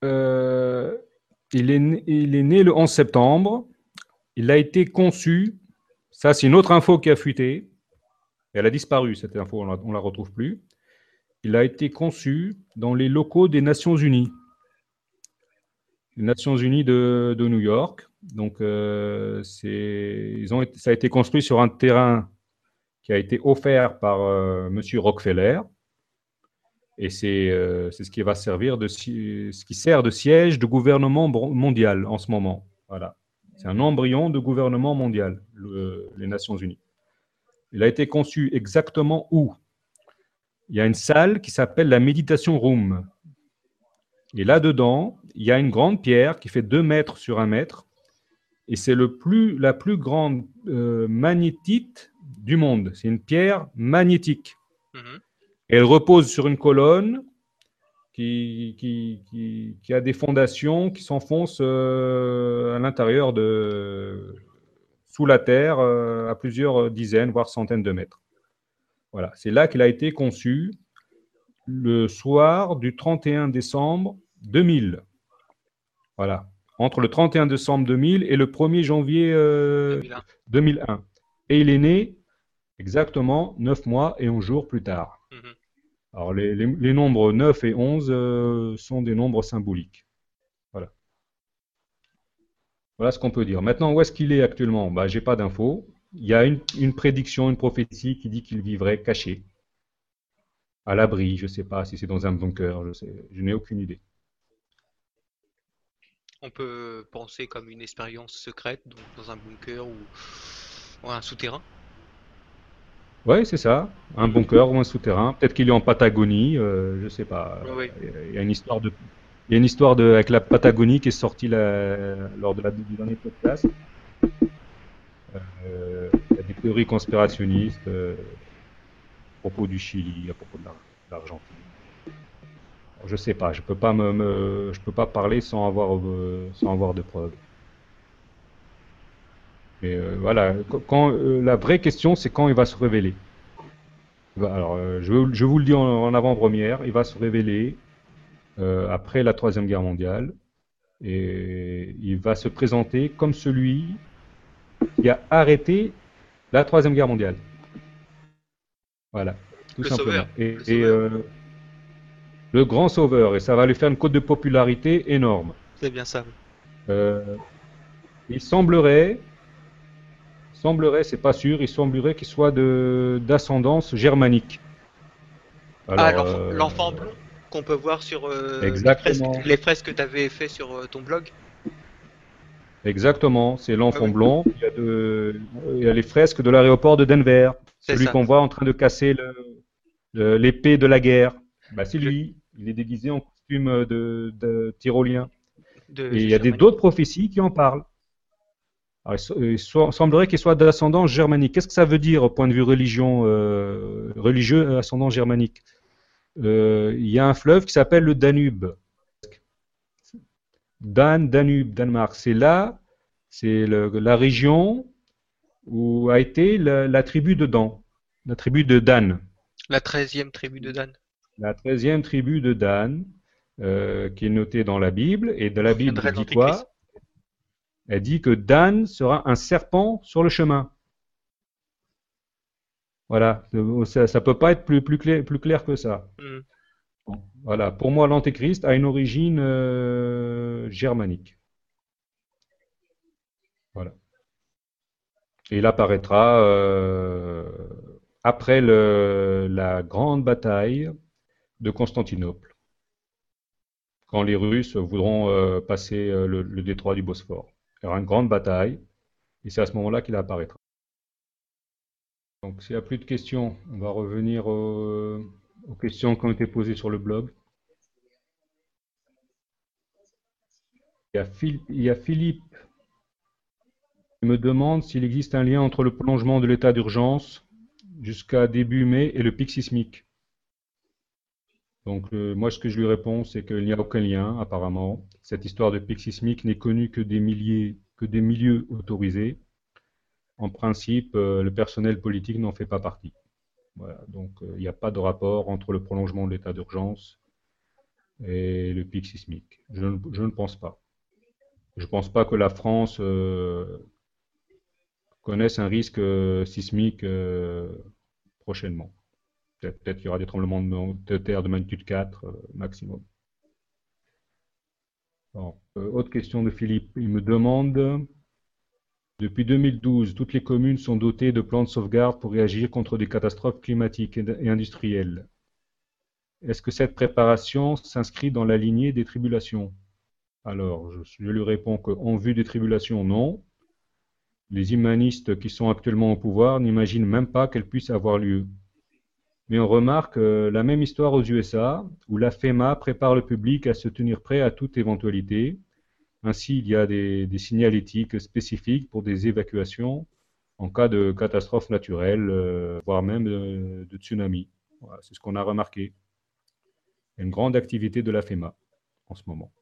Il est né le 11 septembre. Il a été conçu Ça, c'est une autre info qui a fuité. Elle a disparu, cette info, on ne la retrouve plus. Il a été conçu dans les locaux des Nations Unies. Les Nations Unies de New York. Donc, ça a été construit sur un terrain qui a été offert par M. Rockefeller. Et c'est ce qui va servir ce qui sert de siège de gouvernement mondial en ce moment. Voilà. C'est un embryon de gouvernement mondial, les Nations Unies. Il a été conçu exactement où? Il y a une salle qui s'appelle la Meditation Room. Et là-dedans, il y a une grande pierre qui fait 2 mètres sur 1 mètre. Et c'est la plus grande magnétite du monde. C'est une pierre magnétique. Mhm. Et elle repose sur une colonne qui a des fondations qui s'enfoncent à l'intérieur sous la terre à plusieurs dizaines, voire centaines de mètres. Voilà, c'est là qu'il a été conçu le soir du 31 décembre 2000. Voilà, entre le 31 décembre 2000 et le 1er janvier 2001. 2001. Et il est né exactement 9 mois et 11 jours plus tard. Mhm. Alors, les nombres 9 et 11 sont des nombres symboliques. Voilà. Voilà ce qu'on peut dire. Maintenant, où est-ce qu'il est actuellement? Je n'ai pas d'infos. Il y a une prédiction, une prophétie qui dit qu'il vivrait caché, à l'abri. Je ne sais pas si c'est dans un bunker. Je n'ai aucune idée. On peut penser comme une expérience secrète, donc dans un bunker ou un souterrain. Oui, c'est ça. Un bunker ou un souterrain. Peut-être qu'il est en Patagonie. Je ne sais pas. Oui. Il y a une histoire avec la Patagonie qui est sortie lors du dernier podcast. Il y a des théories conspirationnistes à propos du Chili, à propos de l'Argentine. Je ne sais pas, je peux pas parler sans avoir de preuves. Mais voilà, la vraie question, c'est quand il va se révéler. Alors, je vous le dis en avant-première, il va se révéler après la Troisième Guerre mondiale, et il va se présenter comme celui qui a arrêté la Troisième Guerre mondiale. Voilà, tout Le simplement. sauveur. Et Le sauveur. le grand sauveur, et ça va lui faire une cote de popularité énorme. C'est bien ça. Il semblerait, c'est pas sûr, il semblerait qu'il soit d'ascendance germanique. Alors, L'enfant blond qu'on peut voir sur exactement, les fresques que tu avais fait sur ton blog. exactement, c'est l'enfant Ah oui. blond. Il y a les fresques de l'aéroport de Denver, C'est celui ça. qu'on voit en train de casser l'épée de la guerre. C'est Le- lui, il est déguisé en costume de tyrolien. de Et il y a Germanie. d'autres prophéties qui en parlent. Alors, semblerait qu'il soit d'ascendance germanique. Qu'est-ce que ça veut dire au point de vue religieux, ascendance germanique? Il y a un fleuve qui s'appelle le Danube. Danube, Danemark. C'est la région où a été la tribu de Dan, la tribu de Dan. La 13e tribu de Dan. La 13e tribu de Dan, qui est notée dans la Bible. Et dans la Bible, Viendrait elle dit l'Antéchrist. quoi? Elle dit que Dan sera un serpent sur le chemin. Voilà, ça peut pas être plus clair que ça. Hmm. Bon, voilà, pour moi, l'Antéchrist a une origine germanique. Voilà. Et il apparaîtra après la grande bataille de Constantinople, quand les Russes voudront passer le détroit du Bosphore. Il y aura une grande bataille, et c'est à ce moment-là qu'il apparaîtra. Donc, s'il n'y a plus de questions, on va revenir aux questions qui ont été posées sur le blog. Il y a Philippe qui me demande s'il existe un lien entre le prolongement de l'état d'urgence jusqu'à début mai et le pic sismique. Donc, moi, ce que je lui réponds, c'est qu'il n'y a aucun lien, apparemment. Cette histoire de pic sismique n'est connue que des milieux autorisés. En principe, le personnel politique n'en fait pas partie. Voilà, donc il n'y a pas de rapport entre le prolongement de l'état d'urgence et le pic sismique. Je ne pense pas. Je ne pense pas que la France connaissent un risque sismique prochainement. Peut-être qu'il y aura des tremblements de terre de magnitude 4 maximum. Alors, autre question de Philippe. Il me demande, depuis 2012, toutes les communes sont dotées de plans de sauvegarde pour réagir contre des catastrophes climatiques et industrielles. Est-ce que cette préparation s'inscrit dans la lignée des tribulations? Alors, je lui réponds qu'en vue des tribulations, non. Les humanistes qui sont actuellement au pouvoir n'imaginent même pas qu'elles puissent avoir lieu. Mais on remarque la même histoire aux USA, où la FEMA prépare le public à se tenir prêt à toute éventualité. Ainsi, il y a des signalétiques spécifiques pour des évacuations en cas de catastrophe naturelle, voire même de tsunami. Voilà, c'est ce qu'on a remarqué. Il y a une grande activité de la FEMA en ce moment.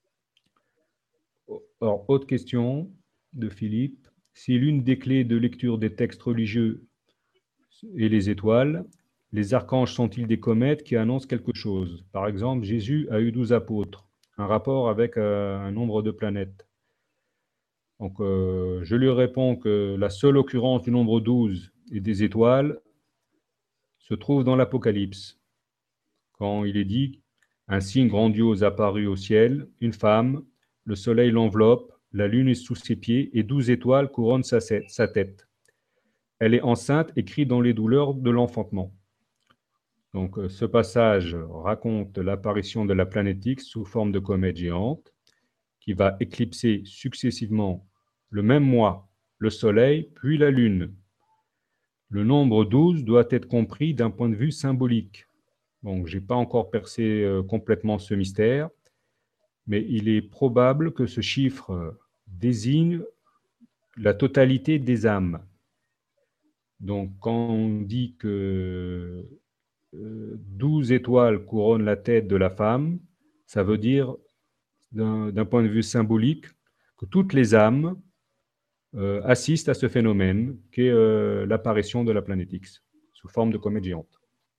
Alors, autre question de Philippe. Si l'une des clés de lecture des textes religieux est les étoiles, les archanges sont-ils des comètes qui annoncent quelque chose? Par exemple, Jésus a eu 12 apôtres, un rapport avec un nombre de planètes. Donc, je lui réponds que la seule occurrence du nombre 12 et des étoiles se trouve dans l'Apocalypse, quand il est dit « Un signe grandiose apparut au ciel, une femme, le soleil l'enveloppe, la lune est sous ses pieds et 12 étoiles couronnent sa tête. Elle est enceinte et crie dans les douleurs de l'enfantement. » Donc, ce passage raconte l'apparition de la planète X sous forme de comète géante qui va éclipser successivement le même mois le Soleil puis la Lune. Le nombre 12 doit être compris d'un point de vue symbolique. Donc, je n'ai pas encore percé complètement ce mystère, mais il est probable que ce chiffre désigne la totalité des âmes. Donc, quand on dit que 12 étoiles couronnent la tête de la femme, ça veut dire, d'un point de vue symbolique, que toutes les âmes assistent à ce phénomène qu'est l'apparition de la planète X, sous forme de comète géante.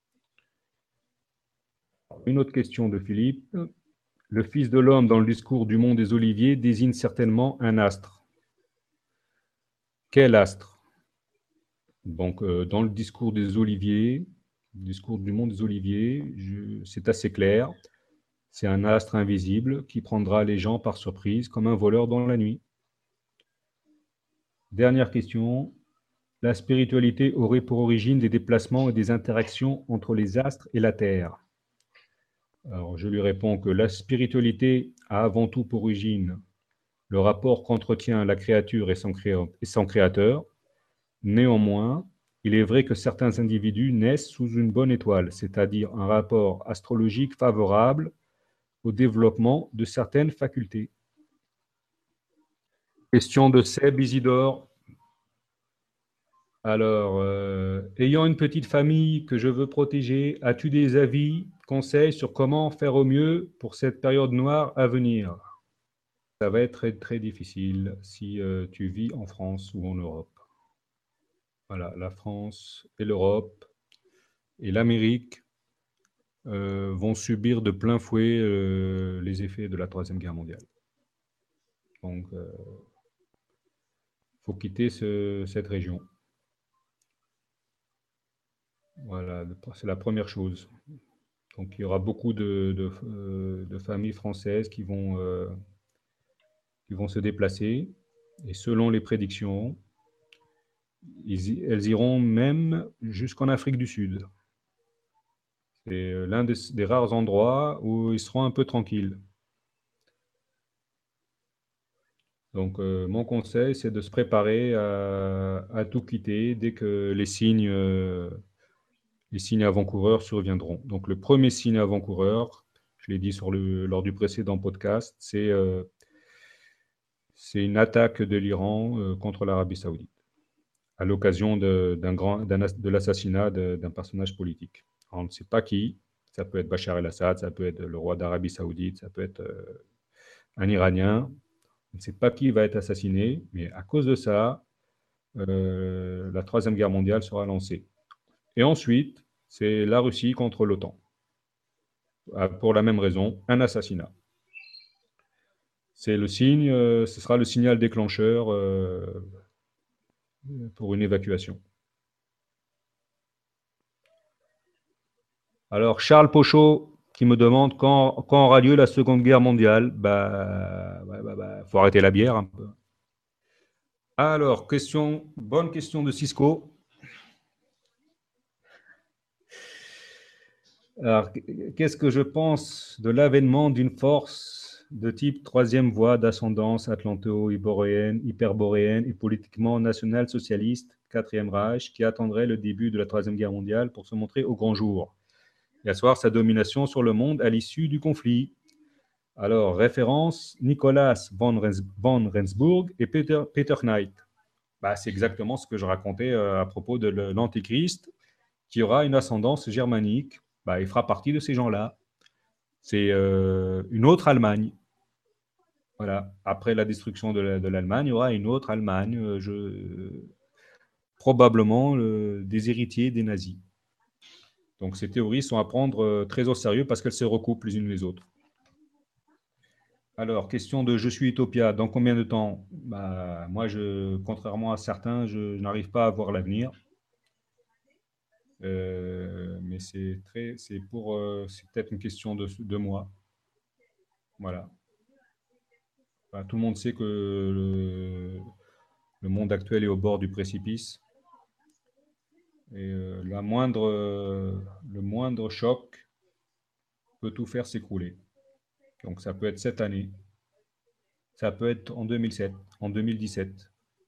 Une autre question de Philippe. Le Fils de l'homme, dans le discours du mont des Oliviers, désigne certainement un astre. Quel astre? Donc, dans le discours des Oliviers, le discours du mont des Oliviers, c'est assez clair. C'est un astre invisible qui prendra les gens par surprise, comme un voleur dans la nuit. Dernière question. La spiritualité aurait pour origine des déplacements et des interactions entre les astres et la Terre. Alors, je lui réponds que la spiritualité a avant tout pour origine le rapport qu'entretient la créature et son créateur. Néanmoins, il est vrai que certains individus naissent sous une bonne étoile, c'est-à-dire un rapport astrologique favorable au développement de certaines facultés. Question de Seb Isidore. Alors, ayant une petite famille que je veux protéger, as-tu des avis, conseils sur comment faire au mieux pour cette période noire à venir? Ça va être très, très difficile si tu vis en France ou en Europe. Voilà, la France et l'Europe et l'Amérique vont subir de plein fouet les effets de la Troisième Guerre mondiale. Donc, il faut quitter cette région. Voilà, c'est la première chose. Donc, il y aura beaucoup de familles françaises qui vont se déplacer. Et selon les prédictions, elles iront même jusqu'en Afrique du Sud. C'est l'un des rares endroits où ils seront un peu tranquilles. Donc, mon conseil, c'est de se préparer à tout quitter dès que les signes avant-coureurs surviendront. Donc, le premier signe avant-coureur, je l'ai dit lors du précédent podcast, c'est une attaque de l'Iran contre l'Arabie Saoudite, à l'occasion de l'assassinat d'un personnage politique. Alors, on ne sait pas qui, ça peut être Bachar el-Assad, ça peut être le roi d'Arabie Saoudite, ça peut être un Iranien. On ne sait pas qui va être assassiné, mais à cause de ça, la Troisième Guerre mondiale sera lancée. Et ensuite, c'est la Russie contre l'OTAN. Pour la même raison, un assassinat. C'est le signe, ce sera le signal déclencheur pour une évacuation. Alors, Charles Pochot qui me demande quand aura lieu la Seconde Guerre mondiale. Faut arrêter la bière un peu. Alors, bonne question de Cisco. Alors, qu'est-ce que je pense de l'avènement d'une force de type troisième voie d'ascendance atlanto-hyperboréenne et politiquement national-socialiste, quatrième Reich, qui attendrait le début de la Troisième Guerre mondiale pour se montrer au grand jour et asseoir sa domination sur le monde à l'issue du conflit? Alors, référence, Nicolas von Rensburg et Peter Knight. C'est exactement ce que je racontais à propos de l'Antéchrist, qui aura une ascendance germanique. Il fera partie de ces gens-là. C'est une autre Allemagne. Voilà. Après la destruction de l'Allemagne, il y aura une autre Allemagne, probablement des héritiers des nazis. Donc ces théories sont à prendre très au sérieux parce qu'elles se recoupent les unes les autres. Alors, question de Je suis Utopia, dans combien de temps? Moi, contrairement à certains, je n'arrive pas à voir l'avenir. Mais c'est peut-être une question de mois. Voilà. Tout le monde sait que le monde actuel est au bord du précipice. Et le moindre choc peut tout faire s'écrouler. Donc ça peut être cette année. Ça peut être en 2017.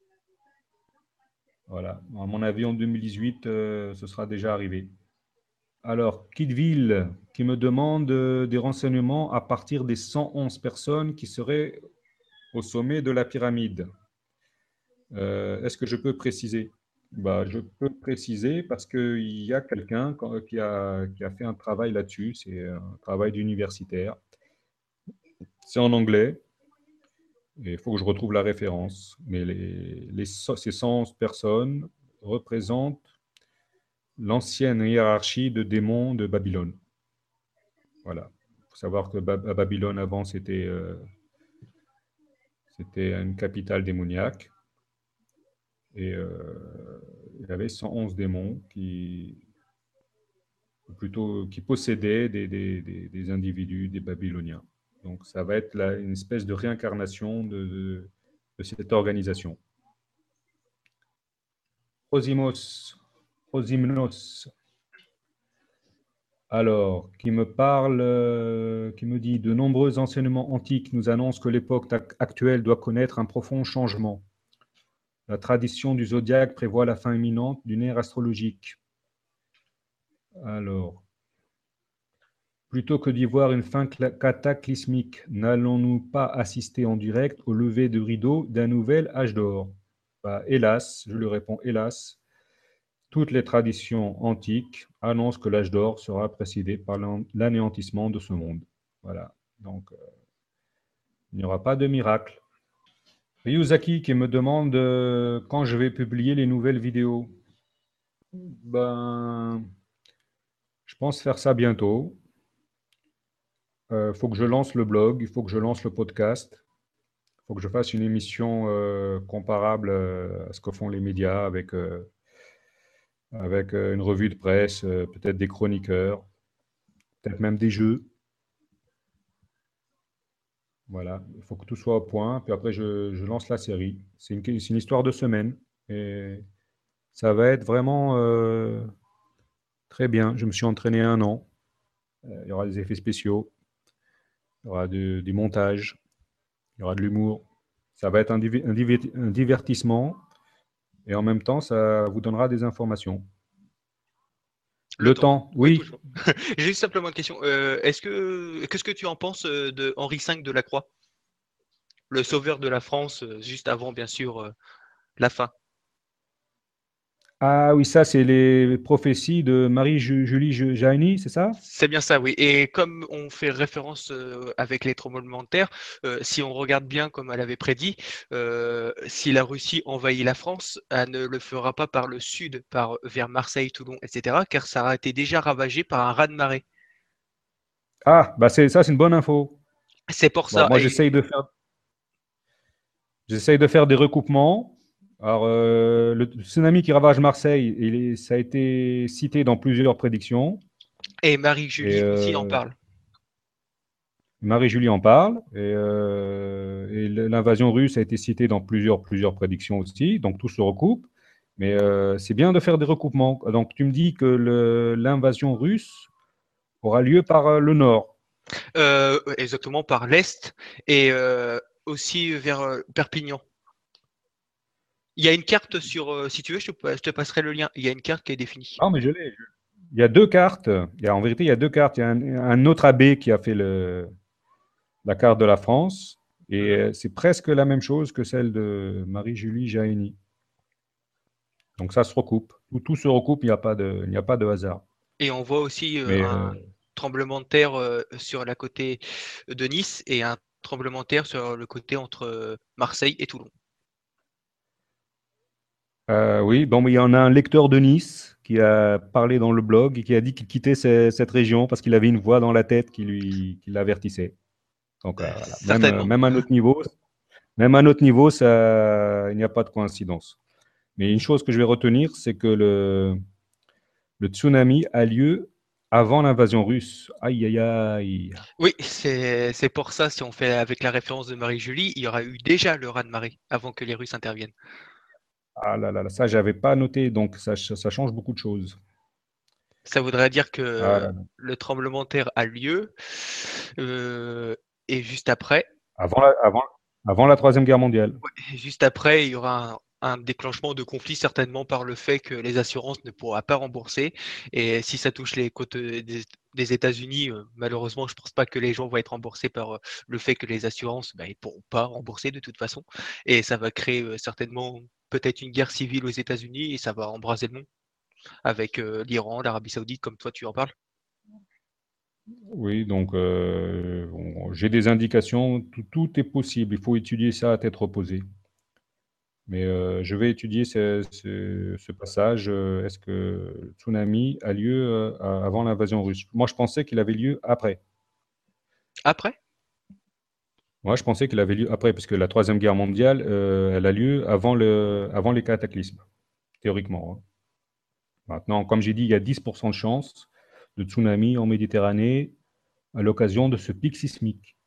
Voilà. À mon avis, en 2018, ce sera déjà arrivé. Alors, Kidville qui me demande des renseignements à partir des 111 personnes qui seraient au sommet de la pyramide. Est-ce que je peux préciser? Je peux préciser parce qu'il y a quelqu'un qui a fait un travail là-dessus. C'est un travail d'universitaire. C'est en anglais. Et il faut que je retrouve la référence. Mais ces 111 personnes représentent l'ancienne hiérarchie de démons de Babylone. Voilà. Il faut savoir que à Babylone, avant, c'était une capitale démoniaque. Et il y avait 111 démons qui possédaient des individus, des Babyloniens. Donc ça va être une espèce de réincarnation de cette organisation. Osimos. Alors, qui me dit de nombreux enseignements antiques nous annoncent que l'époque actuelle doit connaître un profond changement. La tradition du zodiaque prévoit la fin imminente d'une ère astrologique. Alors, plutôt que d'y voir une fin cataclysmique, n'allons-nous pas assister en direct au lever de rideau d'un nouvel âge d'or? Hélas, je lui réponds, hélas, toutes les traditions antiques annoncent que l'âge d'or sera précédé par l'anéantissement de ce monde. Voilà, donc il n'y aura pas de miracle. Ryuzaki qui me demande quand je vais publier les nouvelles vidéos. Je pense faire ça bientôt. Il faut que je lance le blog, il faut que je lance le podcast, il faut que je fasse une émission comparable à ce que font les médias avec une revue de presse, peut-être des chroniqueurs, peut-être même des jeux. Voilà, il faut que tout soit au point. Puis après, je lance la série. C'est une histoire de semaine. Et ça va être vraiment très bien. Je me suis entraîné 1 an. Il y aura des effets spéciaux. Il y aura du montage. Il y aura de l'humour. Ça va être un divertissement. Et en même temps, ça vous donnera des informations. Le temps, oui. J'ai juste simplement une question. Qu'est-ce que tu en penses de Henri V de la Croix, le sauveur de la France, juste avant, bien sûr, la fin? Ah oui, ça, c'est les prophéties de Marie-Julie Jahenny, c'est ça? C'est bien ça, oui. Et comme on fait référence avec les tremblements de terre, si on regarde bien comme elle avait prédit, si la Russie envahit la France, elle ne le fera pas par le sud, vers Marseille, Toulon, etc., car ça a été déjà ravagé par un raz-de-marée. Ah, c'est une bonne info. C'est pour ça. Moi, j'essaye de faire des recoupements. Alors, le tsunami qui ravage Marseille, ça a été cité dans plusieurs prédictions. Et Et Marie-Julie aussi en parle. Marie-Julie en parle. Et l'invasion russe a été citée dans plusieurs prédictions aussi. Donc, tout se recoupe. Mais c'est bien de faire des recoupements. Donc, tu me dis que l'invasion russe aura lieu par le nord. Exactement, par l'est et aussi vers Perpignan. Il y a une carte sur, si tu veux, je te passerai le lien. Il y a une carte qui est définie. Ah, mais je l'ai. Il y a deux cartes. En vérité, il y a deux cartes. Il y a un autre abbé qui a fait la carte de la France. Et c'est presque la même chose que celle de Marie-Julie Jaéni. Donc ça se recoupe. Tout se recoupe, il n'y a pas de hasard. Et on voit aussi Mais un tremblement de terre sur la côté de Nice et un tremblement de terre sur le côté entre Marseille et Toulon. oui, bon, mais il y en a un lecteur de Nice qui a parlé dans le blog et qui a dit qu'il quittait cette région parce qu'il avait une voix dans la tête qui l'avertissait. Donc voilà. Certainement. Même à notre niveau, ça, il n'y a pas de coïncidence. Mais une chose que je vais retenir, c'est que le tsunami a lieu avant l'invasion russe. Aïe, aïe, aïe. Oui, c'est pour ça, si on fait avec la référence de Marie-Julie, il y aura eu déjà le raz-de-marée avant que les Russes interviennent. Ah là là, là, ça, j'avais pas noté, donc ça change beaucoup de choses. Ça voudrait dire Ah que là là. le tremblement de terre a lieu et juste après, Avant la Troisième Guerre mondiale. il y aura un déclenchement de conflit certainement par le fait que les assurances ne pourront pas rembourser. Et si ça touche les côtes des États-Unis, malheureusement, je ne pense pas que les gens vont être remboursés par le fait que les assurances ne pourront pas rembourser de toute façon. Et ça va créer certainement peut-être une guerre civile aux États-Unis et ça va embraser le monde avec l'Iran, l'Arabie Saoudite, comme toi tu en parles. Oui, donc j'ai des indications, tout est possible, il faut étudier ça à tête reposée. Mais je vais étudier ce passage. Est-ce que le tsunami a lieu avant l'invasion russe? Moi, je pensais qu'il avait lieu après. Après, Moi, je pensais qu'il avait lieu après, parce que la Troisième Guerre mondiale, elle a lieu avant les cataclysmes, théoriquement, hein. Maintenant, comme j'ai dit, il y a 10% de chances de tsunami en Méditerranée à l'occasion de ce pic sismique.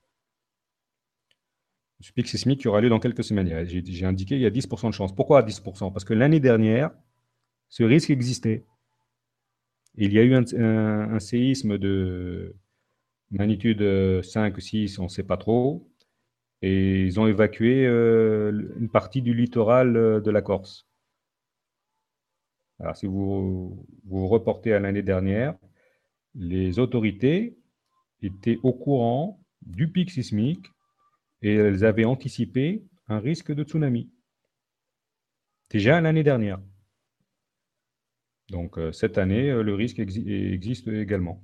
Ce pic sismique qui aura lieu dans quelques semaines. J'ai indiqué il y a 10% de chance. Pourquoi 10%? Parce que l'année dernière, ce risque existait. Il y a eu un séisme de magnitude 5 ou 6, on ne sait pas trop, et ils ont évacué une partie du littoral de la Corse. Alors, si vous reportez à l'année dernière, les autorités étaient au courant du pic sismique et elles avaient anticipé un risque de tsunami. Déjà l'année dernière. Donc cette année, le risque existe également.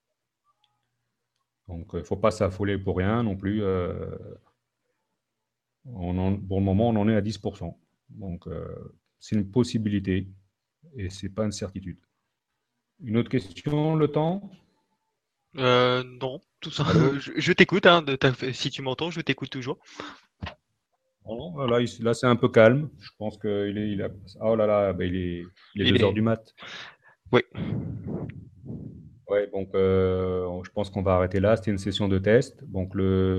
Donc il ne faut pas s'affoler pour rien non plus. Pour le moment, on en est à 10%. Donc c'est une possibilité et ce n'est pas une certitude. Une autre question, le temps? non, tout ça. Allô? Je t'écoute, hein, si tu m'entends, je t'écoute toujours. Non, là, c'est un peu calme. Je pense oh là là, ben, il est Il 2 heures est. du mat. Oui. Ouais, donc je pense qu'on va arrêter là. C'était une session de test. Donc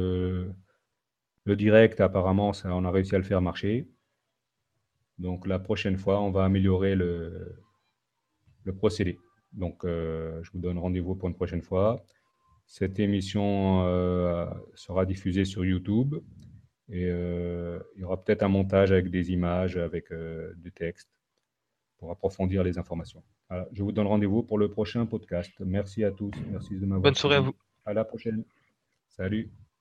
le direct, apparemment, on a réussi à le faire marcher. Donc la prochaine fois, on va améliorer le procédé. Donc je vous donne rendez-vous pour une prochaine fois. Cette émission sera diffusée sur YouTube et il y aura peut-être un montage avec des images, avec du texte pour approfondir les informations. Voilà, je vous donne rendez-vous pour le prochain podcast. Merci à tous. Merci de m'avoir Bonne soirée à suivi. vous. À la prochaine. Salut.